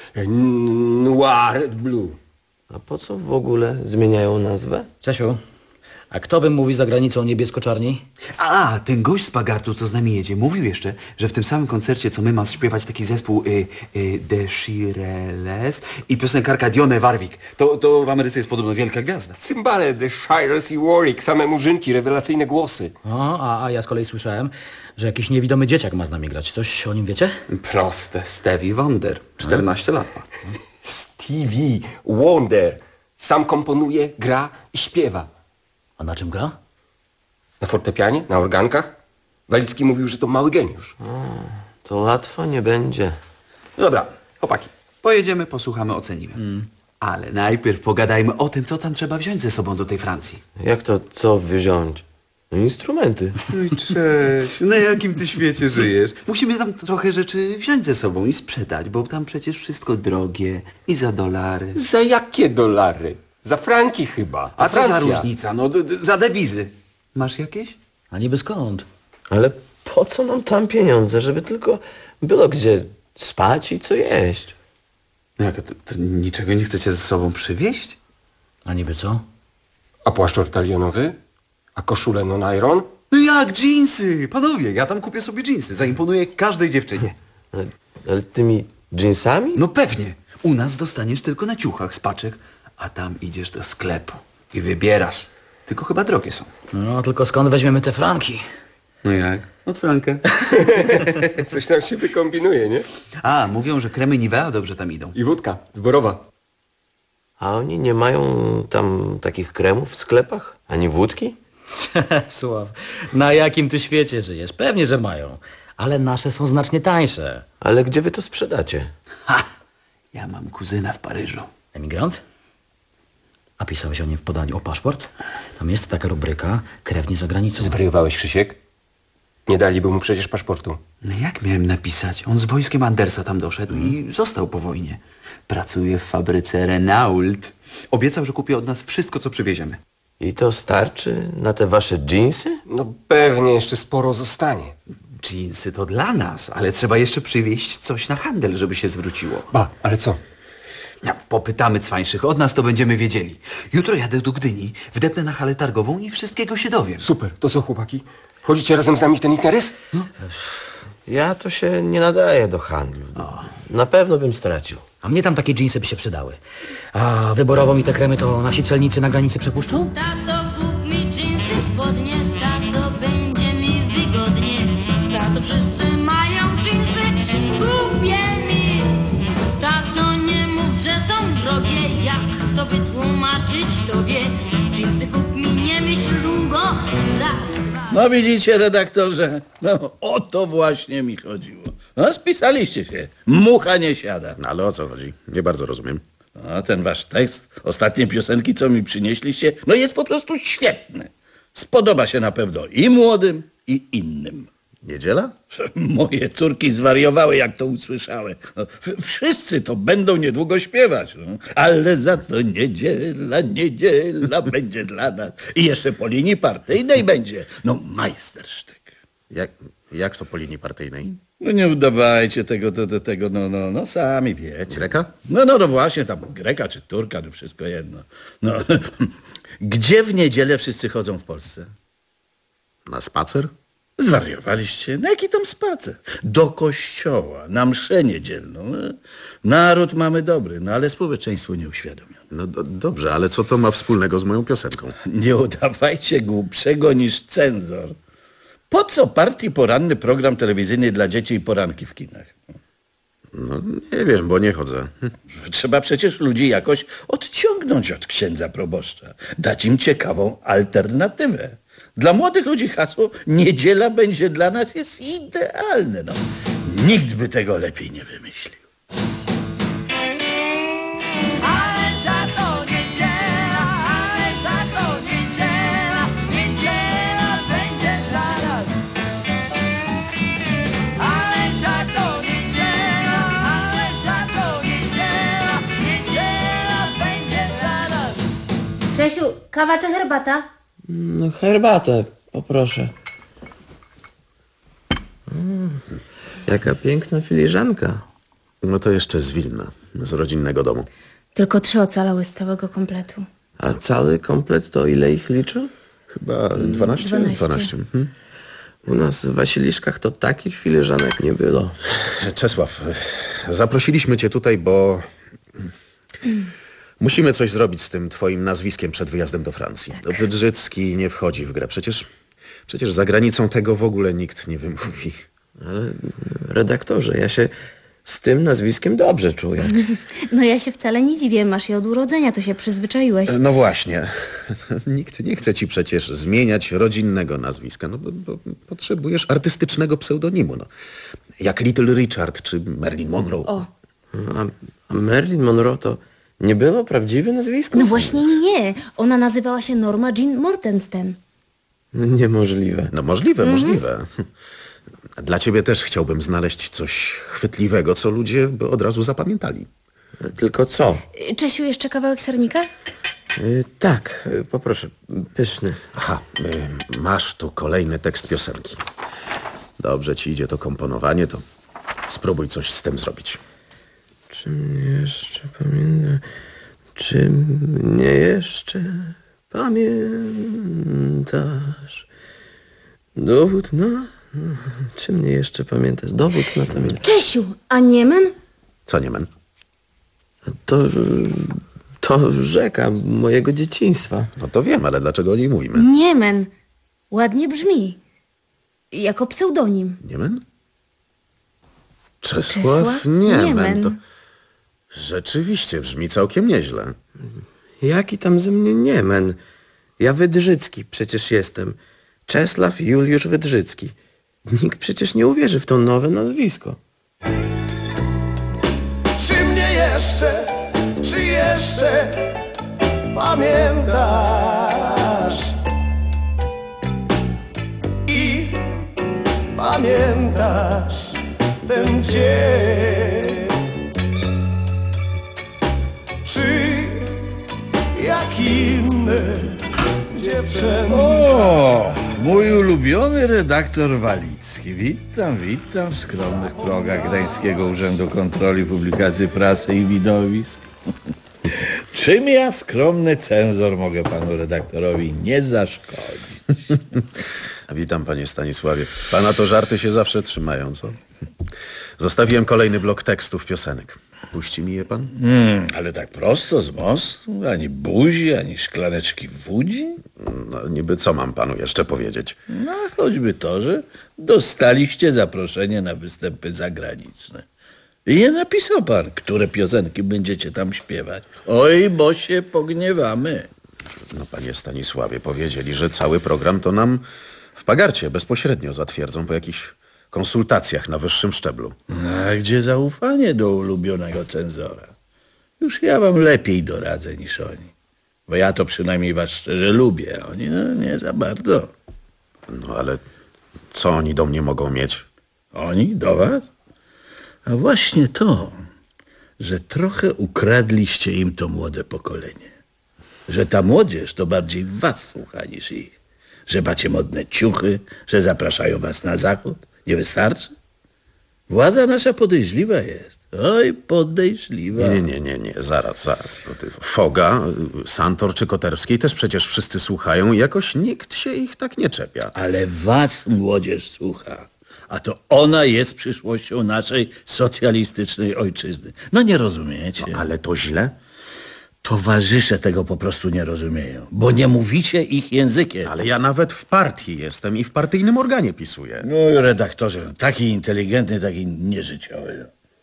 Noir Blue. A po co w ogóle zmieniają nazwę? Czesiu, a kto wymówi za granicą niebiesko-czarni? A, ten gość z Pagartu, co z nami jedzie, mówił jeszcze, że w tym samym koncercie, co my, ma śpiewać taki zespół y, y, The Shireles i piosenkarka Dionne Warwick. To, to w Ameryce jest podobno wielka gwiazda. Cymbale, The Shires i Warwick, same murzynki, rewelacyjne głosy. O, a, a ja z kolei słyszałem, że jakiś niewidomy dzieciak ma z nami grać. Coś o nim wiecie? Proste, Stevie Wonder, czternaście lat ma. Stevie Wonder. Sam komponuje, gra i śpiewa. A na czym gra? Na fortepianie, na organkach. Walicki mówił, że to mały geniusz. O, to łatwo nie będzie. Dobra, chłopaki, pojedziemy, posłuchamy, ocenimy. Mm. Ale najpierw pogadajmy o tym, co tam trzeba wziąć ze sobą do tej Francji. Jak to co wziąć? No instrumenty. No i cześć, na jakim ty świecie żyjesz? Musimy tam trochę rzeczy wziąć ze sobą i sprzedać, bo tam przecież wszystko drogie i za dolary. Za jakie dolary? Za franki chyba. A, A co Francja? za różnica? No d- d- za dewizy. Masz jakieś? A niby skąd? Ale po co nam tam pieniądze, żeby tylko było gdzie spać i co jeść? No jak, to, to niczego nie chcecie ze sobą przywieźć? A niby co? A płaszcz ortalionowy? A koszulę non-iron? No jak, dżinsy! Panowie, ja tam kupię sobie dżinsy. Zaimponuję każdej dziewczynie. Ale, ale tymi dżinsami? No pewnie. U nas dostaniesz tylko na ciuchach z paczek, a tam idziesz do sklepu i wybierasz. Tylko chyba drogie są. No, tylko skąd weźmiemy te franki? No jak? Od frankę. Coś tam się wykombinuje, nie? A, mówią, że kremy Nivea dobrze tam idą. I wódka wyborowa. A oni nie mają tam takich kremów w sklepach? Ani wódki? Sław, na jakim ty świecie żyjesz? Pewnie, że mają. Ale nasze są znacznie tańsze. Ale gdzie wy to sprzedacie? Ha! Ja mam kuzyna w Paryżu. Emigrant? A pisałeś o nim w podaniu o paszport? Tam jest taka rubryka krewni za granicą. Zwariowałeś, Krzysiek? Nie daliby mu przecież paszportu. No jak miałem napisać? On z wojskiem Andersa tam doszedł i został po wojnie. Pracuje w fabryce Renault. Obiecał, że kupi od nas wszystko, co przywieziemy. I to starczy na te wasze dżinsy? No pewnie jeszcze sporo zostanie. Dżinsy to dla nas, ale trzeba jeszcze przywieźć coś na handel, żeby się zwróciło. Ba, ale co? Ja, popytamy cwańszych, od nas to będziemy wiedzieli. Jutro jadę do Gdyni, wdepnę na halę targową i wszystkiego się dowiem. Super, to co chłopaki? Chodzicie razem z nami w ten interes? No. Ja to się nie nadaję do handlu. O. Na pewno bym stracił. A mnie tam takie dżinsy by się przydały. A wyborowo mi te kremy to nasi celnicy na granicy przepuszczą? Tato, kup mi dżinsy, spodnie, tato, będzie mi wygodnie. Tato, wszyscy mają dżinsy, kupię mi. Tato, nie mów, że są drogie, jak to wytłumaczyć tobie? Dżinsy kup mi, nie myśl długo, raz, dwa. No widzicie, redaktorze, no o to właśnie mi chodziło. No spisaliście się, mucha nie siada. No, ale o co chodzi? Nie bardzo rozumiem. A ten wasz tekst, ostatnie piosenki, co mi przynieśliście, no jest po prostu świetny. Spodoba się na pewno i młodym, i innym. Niedziela? Moje córki zwariowały, jak to usłyszały. No, wszyscy to będą niedługo śpiewać. No. Ale za to niedziela, niedziela będzie dla nas. I jeszcze po linii partyjnej będzie. No, majstersztyk. Jak, jak to po linii partyjnej? No nie udawajcie tego, tego, tego, no, no, no, sami wiecie. Greka? No, no, no właśnie, tam Greka czy Turka, no wszystko jedno. No, gdzie w niedzielę wszyscy chodzą w Polsce? Na spacer? Zwariowaliście? Na jaki tam spacer? Do kościoła, na mszę niedzielną. Naród mamy dobry, no ale społeczeństwo nieuświadomione. No do, dobrze, ale co to ma wspólnego z moją piosenką? Nie udawajcie głupszego niż cenzor. Po co partii poranny program telewizyjny dla dzieci i poranki w kinach? No nie wiem, bo nie chodzę. Trzeba przecież ludzi jakoś odciągnąć od księdza proboszcza. Dać im ciekawą alternatywę. Dla młodych ludzi hasło niedziela będzie dla nas jest idealne. No. Nikt by tego lepiej nie wymyślił. Ale za to niedziela, ale za to niedziela, niedziela będzie dla nas. Ale za to niedziela, ale za to niedziela, niedziela będzie dla nas. Czesiu, kawa czy herbata? No, herbatę, poproszę. Mm, jaka piękna filiżanka. No to jeszcze z Wilna, z rodzinnego domu. Tylko trzy ocalały z całego kompletu. A cały komplet to ile ich liczy? Chyba dwanaście? Dwanaście. dwanaście. Mhm. U nas w Wasiliszkach to takich filiżanek nie było. Czesław, zaprosiliśmy cię tutaj, bo musimy coś zrobić z tym twoim nazwiskiem przed wyjazdem do Francji. Tak. Wydrzycki nie wchodzi w grę. Przecież, przecież za granicą tego w ogóle nikt nie wymówi. Ale redaktorze, ja się z tym nazwiskiem dobrze czuję. No ja się wcale nie dziwię, masz je od urodzenia, to się przyzwyczaiłeś. No właśnie. Nikt nie chce ci przecież zmieniać rodzinnego nazwiska, no bo, bo potrzebujesz artystycznego pseudonimu. No. Jak Little Richard czy Marilyn Monroe. O. A, a Marilyn Monroe to nie było prawdziwe nazwisko? No właśnie nie. Ona nazywała się Norma Jean Mortensen. Niemożliwe. No możliwe, Mhm. możliwe. Dla ciebie też chciałbym znaleźć coś chwytliwego, co ludzie by od razu zapamiętali. Tylko co? Czesiu, jeszcze kawałek sernika? Y, tak, y, poproszę. Pyszny. Aha, y, masz tu kolejny tekst piosenki. Dobrze ci idzie to komponowanie, to spróbuj coś z tym zrobić. Czy mnie jeszcze pamięta? Czy mnie jeszcze pamiętasz? Dowód na... Czy mnie jeszcze pamiętasz? Dowód na to mnie... Czesiu, a Niemen? Co Niemen? To... To rzeka mojego dzieciństwa. No to wiem, ale dlaczego o niej mówimy? Niemen. Ładnie brzmi. Jako pseudonim. Niemen? Czesław, Czesław Niemen. Niemen. To rzeczywiście brzmi całkiem nieźle. Jaki tam ze mnie Niemen? Ja Wydrzycki przecież jestem. Czesław Juliusz Wydrzycki. Nikt przecież nie uwierzy w to nowe nazwisko. Czy mnie jeszcze, czy jeszcze pamiętasz? I pamiętasz ten dzień? Czy jak inne dziewczęta? O, mój ulubiony redaktor Walicki. Witam, witam w skromnych progach Gdańskiego Urzędu Kontroli Publikacji Prasy i Widowisk. Czym ja, skromny cenzor, mogę panu redaktorowi nie zaszkodzić? Witam, panie Stanisławie. Pana to żarty się zawsze trzymają, co? Zostawiłem kolejny blok tekstów piosenek. Puści mi je pan? Hmm, ale tak prosto z mostu? Ani buzi, ani szklaneczki wódzi? No, niby co mam panu jeszcze powiedzieć? No, choćby to, że dostaliście zaproszenie na występy zagraniczne. I nie napisał pan, które piosenki będziecie tam śpiewać. Oj, bo się pogniewamy. No, panie Stanisławie, powiedzieli, że cały program to nam w Pagarcie bezpośrednio zatwierdzą po jakichś konsultacjach na wyższym szczeblu. A gdzie zaufanie do ulubionego cenzora? Już ja wam lepiej doradzę niż oni. Bo ja to przynajmniej was szczerze lubię, a oni no, nie za bardzo. No ale co oni do mnie mogą mieć? Oni? Do was? A właśnie to, że trochę ukradliście im to młode pokolenie. Że ta młodzież to bardziej was słucha niż ich. Że macie modne ciuchy, że zapraszają was na zachód. Nie wystarczy? Władza nasza podejrzliwa jest. Oj, podejrzliwa. Nie, nie, nie, nie, zaraz, zaraz. Foga, Santor czy Koterskiej też przecież wszyscy słuchają i jakoś nikt się ich tak nie czepia. Ale was młodzież słucha. A to ona jest przyszłością naszej socjalistycznej ojczyzny. No nie rozumiecie. No, ale to źle? Towarzysze tego po prostu nie rozumieją, bo nie mówicie ich językiem. Ale ja nawet w partii jestem i w partyjnym organie pisuję. No redaktorze, taki inteligentny, taki nieżyciowy.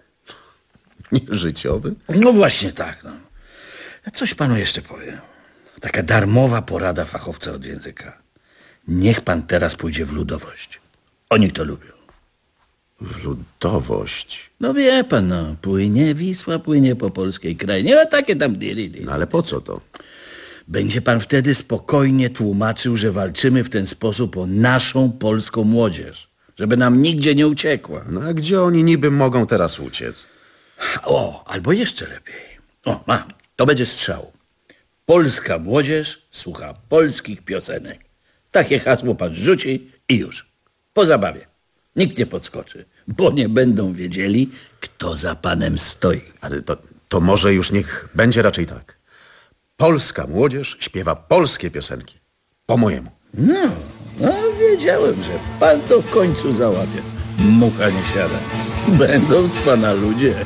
Nieżyciowy? No właśnie tak, no. Coś panu jeszcze powiem. Taka darmowa porada fachowca od języka. Niech pan teraz pójdzie w ludowość. Oni to lubią. Ludowość. No wie pan, no, płynie Wisła, płynie po polskiej krainie, a takie tam dirydy. No ale po co to? Będzie pan wtedy spokojnie tłumaczył, że walczymy w ten sposób o naszą polską młodzież, żeby nam nigdzie nie uciekła. No a gdzie oni niby mogą teraz uciec? O, albo jeszcze lepiej. O, mam, to będzie strzał. Polska młodzież słucha polskich piosenek. Takie hasło pan rzuci i już. Po zabawie. Nikt nie podskoczy, bo nie będą wiedzieli, kto za panem stoi. Ale to, to może już niech będzie raczej tak. Polska młodzież śpiewa polskie piosenki. Po mojemu. No, no wiedziałem, że pan to w końcu załapie. Mucha nie siada. Będą z pana ludzie.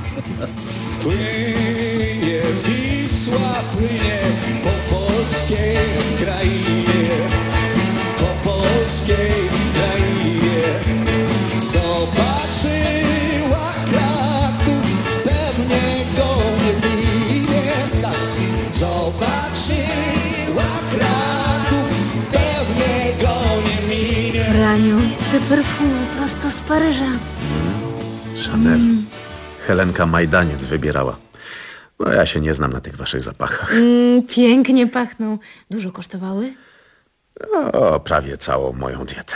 Płynie Wisła, płynie po polskiej krainie, po polskiej krainie. Zobaczyła Kraków, pewnie go nie minie. Tak. Zobaczyła Kraków, pewnie go nie minie. Franiu, te perfumy prosto z Paryża. Chanel. Mm. Helenka Majdaniec wybierała. No ja się nie znam na tych waszych zapachach. Mm, pięknie pachną. Dużo kosztowały? O, prawie całą moją dietę.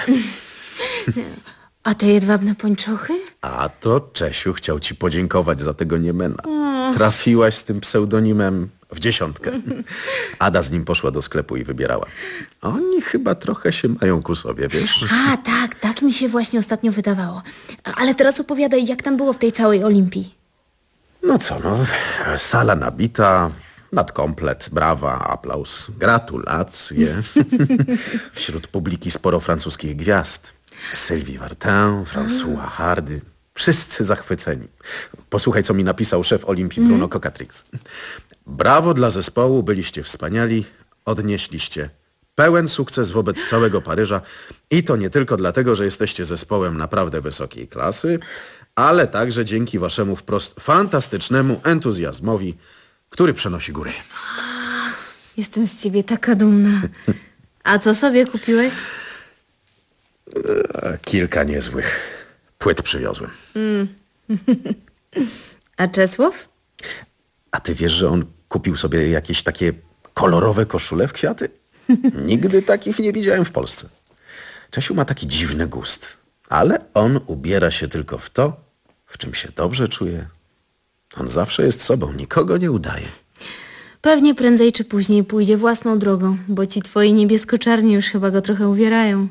A te jedwabne pończochy? A to Czesiu chciał ci podziękować za tego Niemena. O. Trafiłaś z tym pseudonimem w dziesiątkę. Ada z nim poszła do sklepu i wybierała. Oni chyba trochę się mają ku sobie, wiesz? A, tak, tak mi się właśnie ostatnio wydawało. Ale teraz opowiadaj, jak tam było w tej całej Olimpii. No co, no, sala nabita, nadkomplet, brawa, aplauz, gratulacje. Wśród publiki sporo francuskich gwiazd. Sylvie Vartan, François Hardy. Wszyscy zachwyceni. Posłuchaj, co mi napisał szef Olimpii Bruno Cocatrix. Brawo dla zespołu, byliście wspaniali, odnieśliście pełen sukces wobec całego Paryża i to nie tylko dlatego, że jesteście zespołem naprawdę wysokiej klasy, ale także dzięki waszemu wprost fantastycznemu entuzjazmowi, który przenosi góry. Jestem z ciebie taka dumna. A co sobie kupiłeś? Kilka niezłych płyt przywiozłem. Mm. A Czesław? A ty wiesz, że on kupił sobie jakieś takie kolorowe koszule w kwiaty? Nigdy takich nie widziałem w Polsce. Czesiu ma taki dziwny gust, ale on ubiera się tylko w to, w czym się dobrze czuje. On zawsze jest sobą, nikogo nie udaje. Pewnie prędzej czy później pójdzie własną drogą, bo ci twoi niebiesko-czarni już chyba go trochę uwierają.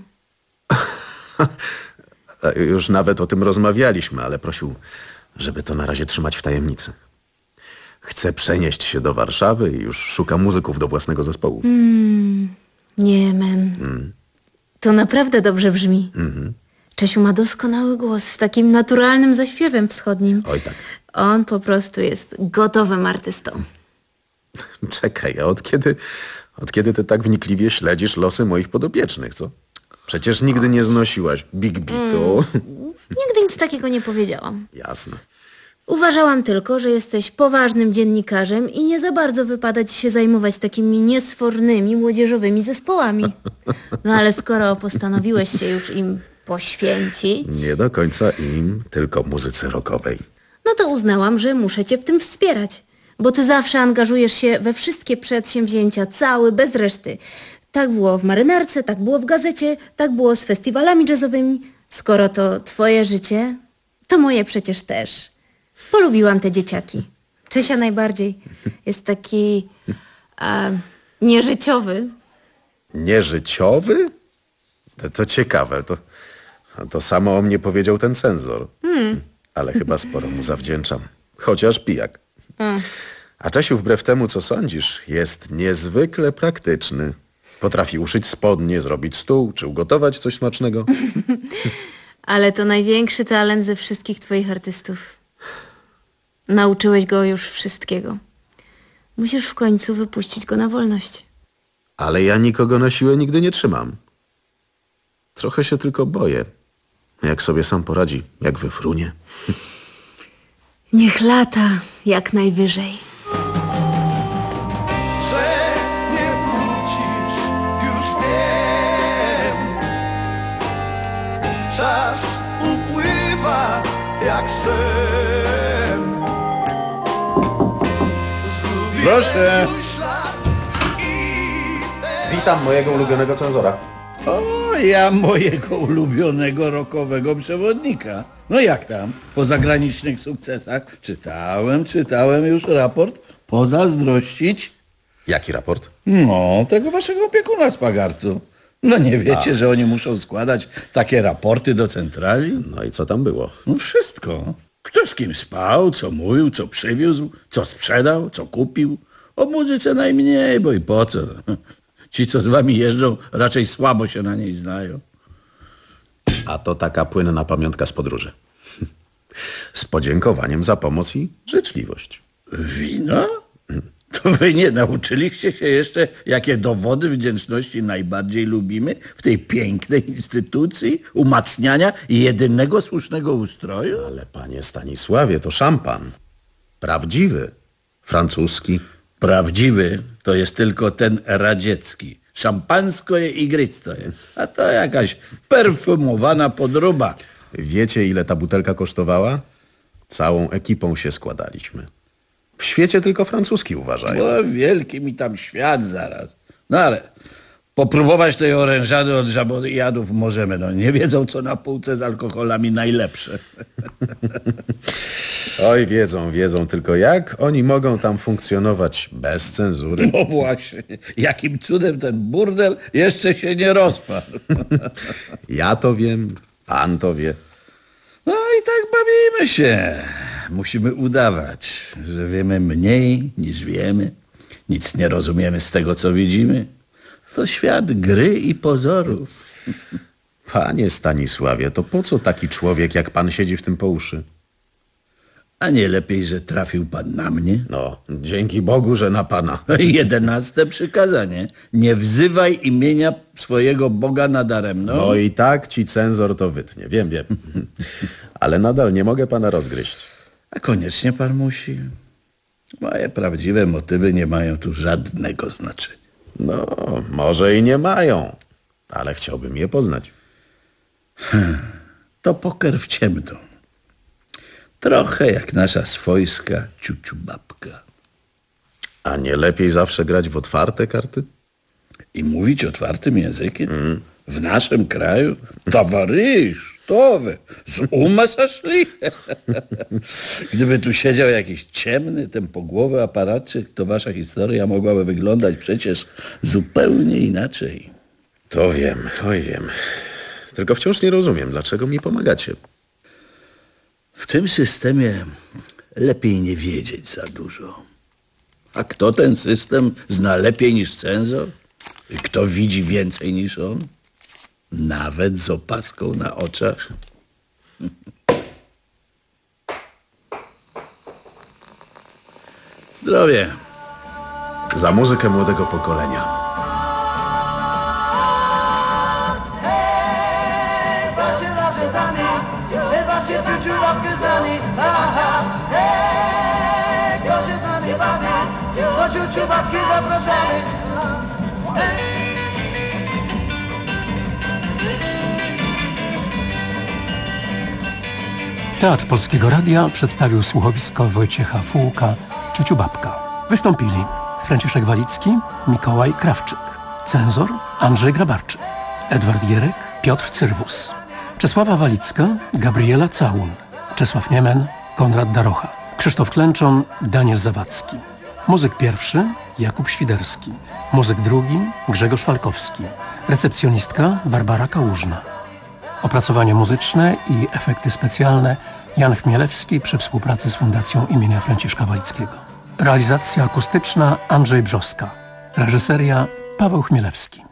Już nawet o tym rozmawialiśmy, ale prosił, żeby to na razie trzymać w tajemnicy. Chce przenieść się do Warszawy i już szuka muzyków do własnego zespołu. Mm, nie, men. Mm. To naprawdę dobrze brzmi. Mhm. Czesiu ma doskonały głos z takim naturalnym zaśpiewem wschodnim. Oj tak. On po prostu jest gotowym artystą. Czekaj, a od kiedy, od kiedy ty tak wnikliwie śledzisz losy moich podopiecznych, co? Przecież nigdy nie znosiłaś Big Beatu. Mm. Nigdy nic takiego nie powiedziałam. Jasne. Uważałam tylko, że jesteś poważnym dziennikarzem i nie za bardzo wypada ci się zajmować takimi niesfornymi, młodzieżowymi zespołami. No ale skoro postanowiłeś się już im poświęcić, Nie do końca im, tylko muzyce rockowej. no to uznałam, że muszę cię w tym wspierać. Bo ty zawsze angażujesz się we wszystkie przedsięwzięcia, cały, bez reszty. Tak było w Marynarce, tak było w gazecie, tak było z festiwalami jazzowymi. Skoro to twoje życie, to moje przecież też. Polubiłam te dzieciaki. Czesia najbardziej. Jest taki a, nieżyciowy. Nieżyciowy? To, to ciekawe. To, to samo o mnie powiedział ten cenzor. Hmm. Ale chyba sporo mu zawdzięczam. Chociaż pijak. A. A Czesiu, wbrew temu, co sądzisz, jest niezwykle praktyczny. Potrafi uszyć spodnie, zrobić stół, czy ugotować coś smacznego. Ale to największy talent ze wszystkich twoich artystów. Nauczyłeś go już wszystkiego. Musisz w końcu wypuścić go na wolność. Ale ja nikogo na siłę nigdy nie trzymam. Trochę się tylko boję. Jak sobie sam poradzi, jak wyfrunie. Niech lata jak najwyżej. Że nie wrócisz, już wiem. Czas upływa, jak sen. Proszę. Witam mojego ulubionego cenzora. O, ja mojego ulubionego rockowego przewodnika. No jak tam? Po zagranicznych sukcesach czytałem, czytałem już raport. Pozazdrościć. Jaki raport? No, tego waszego opiekuna z Pagartu. No nie wiecie, A. że oni muszą składać takie raporty do centrali? No i co tam było? No wszystko. Kto z kim spał, co mówił, co przywiózł, co sprzedał, co kupił. O muzyce najmniej, bo i po co? Ci, co z wami jeżdżą, raczej słabo się na niej znają. A to taka płynna pamiątka z podróży. Z podziękowaniem za pomoc i życzliwość. Wino? To wy nie nauczyliście się jeszcze, jakie dowody wdzięczności najbardziej lubimy w tej pięknej instytucji umacniania jedynego słusznego ustroju? Ale panie Stanisławie, to szampan. Prawdziwy. Francuski. Prawdziwy to jest tylko ten radziecki. Szampansko je igrysto je. A to jakaś perfumowana podróba. Wiecie, ile ta butelka kosztowała? Całą ekipą się składaliśmy. W świecie tylko francuski uważają. O, wielki mi tam świat zaraz. No ale popróbować tej orężady od żabojadów możemy. No nie wiedzą, co na półce z alkoholami najlepsze. Oj, wiedzą, wiedzą, tylko jak oni mogą tam funkcjonować bez cenzury? No właśnie, jakim cudem ten burdel jeszcze się nie rozpadł. Ja to wiem, pan to wie. No i tak bawimy się. Musimy udawać, że wiemy mniej niż wiemy. Nic nie rozumiemy z tego, co widzimy. To świat gry i pozorów. Panie Stanisławie, to po co taki człowiek jak pan siedzi w tym po uszy? A nie lepiej, że trafił pan na mnie? No, dzięki Bogu, że na pana. Jedenaste przykazanie. Nie wzywaj imienia swojego Boga nadaremno. No i tak ci cenzor to wytnie. Wiem, wiem. Ale nadal nie mogę pana rozgryźć. A koniecznie pan musi. Moje prawdziwe motywy nie mają tu żadnego znaczenia. No, może i nie mają, ale chciałbym je poznać. Hmm, to poker w ciemno. Trochę jak nasza swojska ciuciubabka. A nie lepiej zawsze grać w otwarte karty? I mówić otwartym językiem? Mm. W naszym kraju? Towarysz, to wy, z uma zaszli. Gdyby tu siedział jakiś ciemny, tempogłowy aparatczyk, to wasza historia mogłaby wyglądać przecież zupełnie inaczej. To wiem, oj wiem. Tylko wciąż nie rozumiem, dlaczego mi pomagacie. W tym systemie lepiej nie wiedzieć za dużo. A kto ten system zna lepiej niż cenzor? I kto widzi więcej niż on? Nawet z opaską na oczach. Zdrowie. Za muzykę młodego pokolenia. Hej, patrzcie razem z nami, hej, patrzcie ciuciubabkę z nami, aha, hej, kto się z nami bawi, do ciuciubabki zapraszamy, hej. Teatr Polskiego Radia przedstawił słuchowisko Wojciecha Fułka Ciuciubabka. Wystąpili Franciszek Walicki, Mikołaj Krawczyk, cenzor Andrzej Grabarczyk, Edward Gierek, Piotr Cyrwus, Czesława Walicka, Gabriela Całun, Czesław Niemen, Konrad Darocha, Krzysztof Klęczon, Daniel Zawadzki. Muzyk pierwszy Jakub Świderski, muzyk drugi Grzegorz Falkowski, recepcjonistka Barbara Kałużna. Opracowanie muzyczne i efekty specjalne Jan Chmielewski przy współpracy z Fundacją imienia Franciszka Walickiego. Realizacja akustyczna Andrzej Brzoska. Reżyseria Paweł Chmielewski.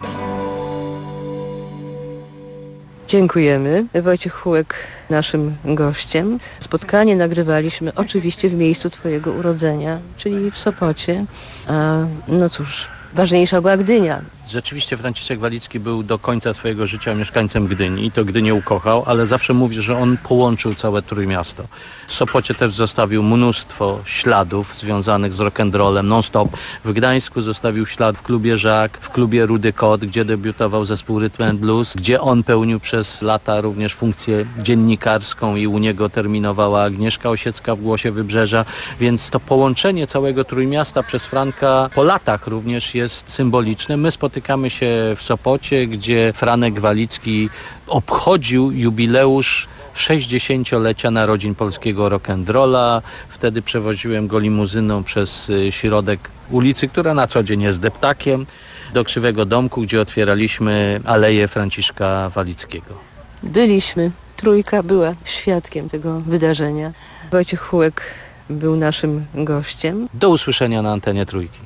Dziękujemy. Wojciech Fułek naszym gościem. Spotkanie nagrywaliśmy oczywiście w miejscu twojego urodzenia, czyli w Sopocie. A no cóż, ważniejsza była Gdynia. Rzeczywiście Franciszek Walicki był do końca swojego życia mieszkańcem Gdyni i to Gdynię ukochał, ale zawsze mówi, że on połączył całe Trójmiasto. W Sopocie też zostawił mnóstwo śladów związanych z rock'n'rollem non-stop. W Gdańsku zostawił ślad w klubie Żak, w klubie Rudy Kot, gdzie debiutował zespół Rhythm and Blues, gdzie on pełnił przez lata również funkcję dziennikarską i u niego terminowała Agnieszka Osiecka w Głosie Wybrzeża, więc to połączenie całego Trójmiasta przez Franka po latach również jest symboliczne. My spotykamy się w Sopocie, gdzie Franek Walicki obchodził jubileusz sześćdziesięciolecia narodzin polskiego rock'n'rolla. Wtedy przewoziłem go limuzyną przez środek ulicy, która na co dzień jest deptakiem, do Krzywego Domku, gdzie otwieraliśmy Aleję Franciszka Walickiego. Byliśmy, trójka była świadkiem tego wydarzenia. Wojciech Hułek był naszym gościem. Do usłyszenia na antenie Trójki.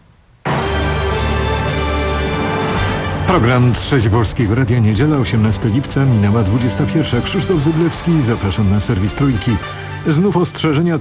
Program Trzeci Polskiego Radia, niedziela, osiemnastego lipca, minęła dwudziesta pierwsza. Krzysztof Zyblewski, zapraszam na serwis Trójki. Znów ostrzeżenia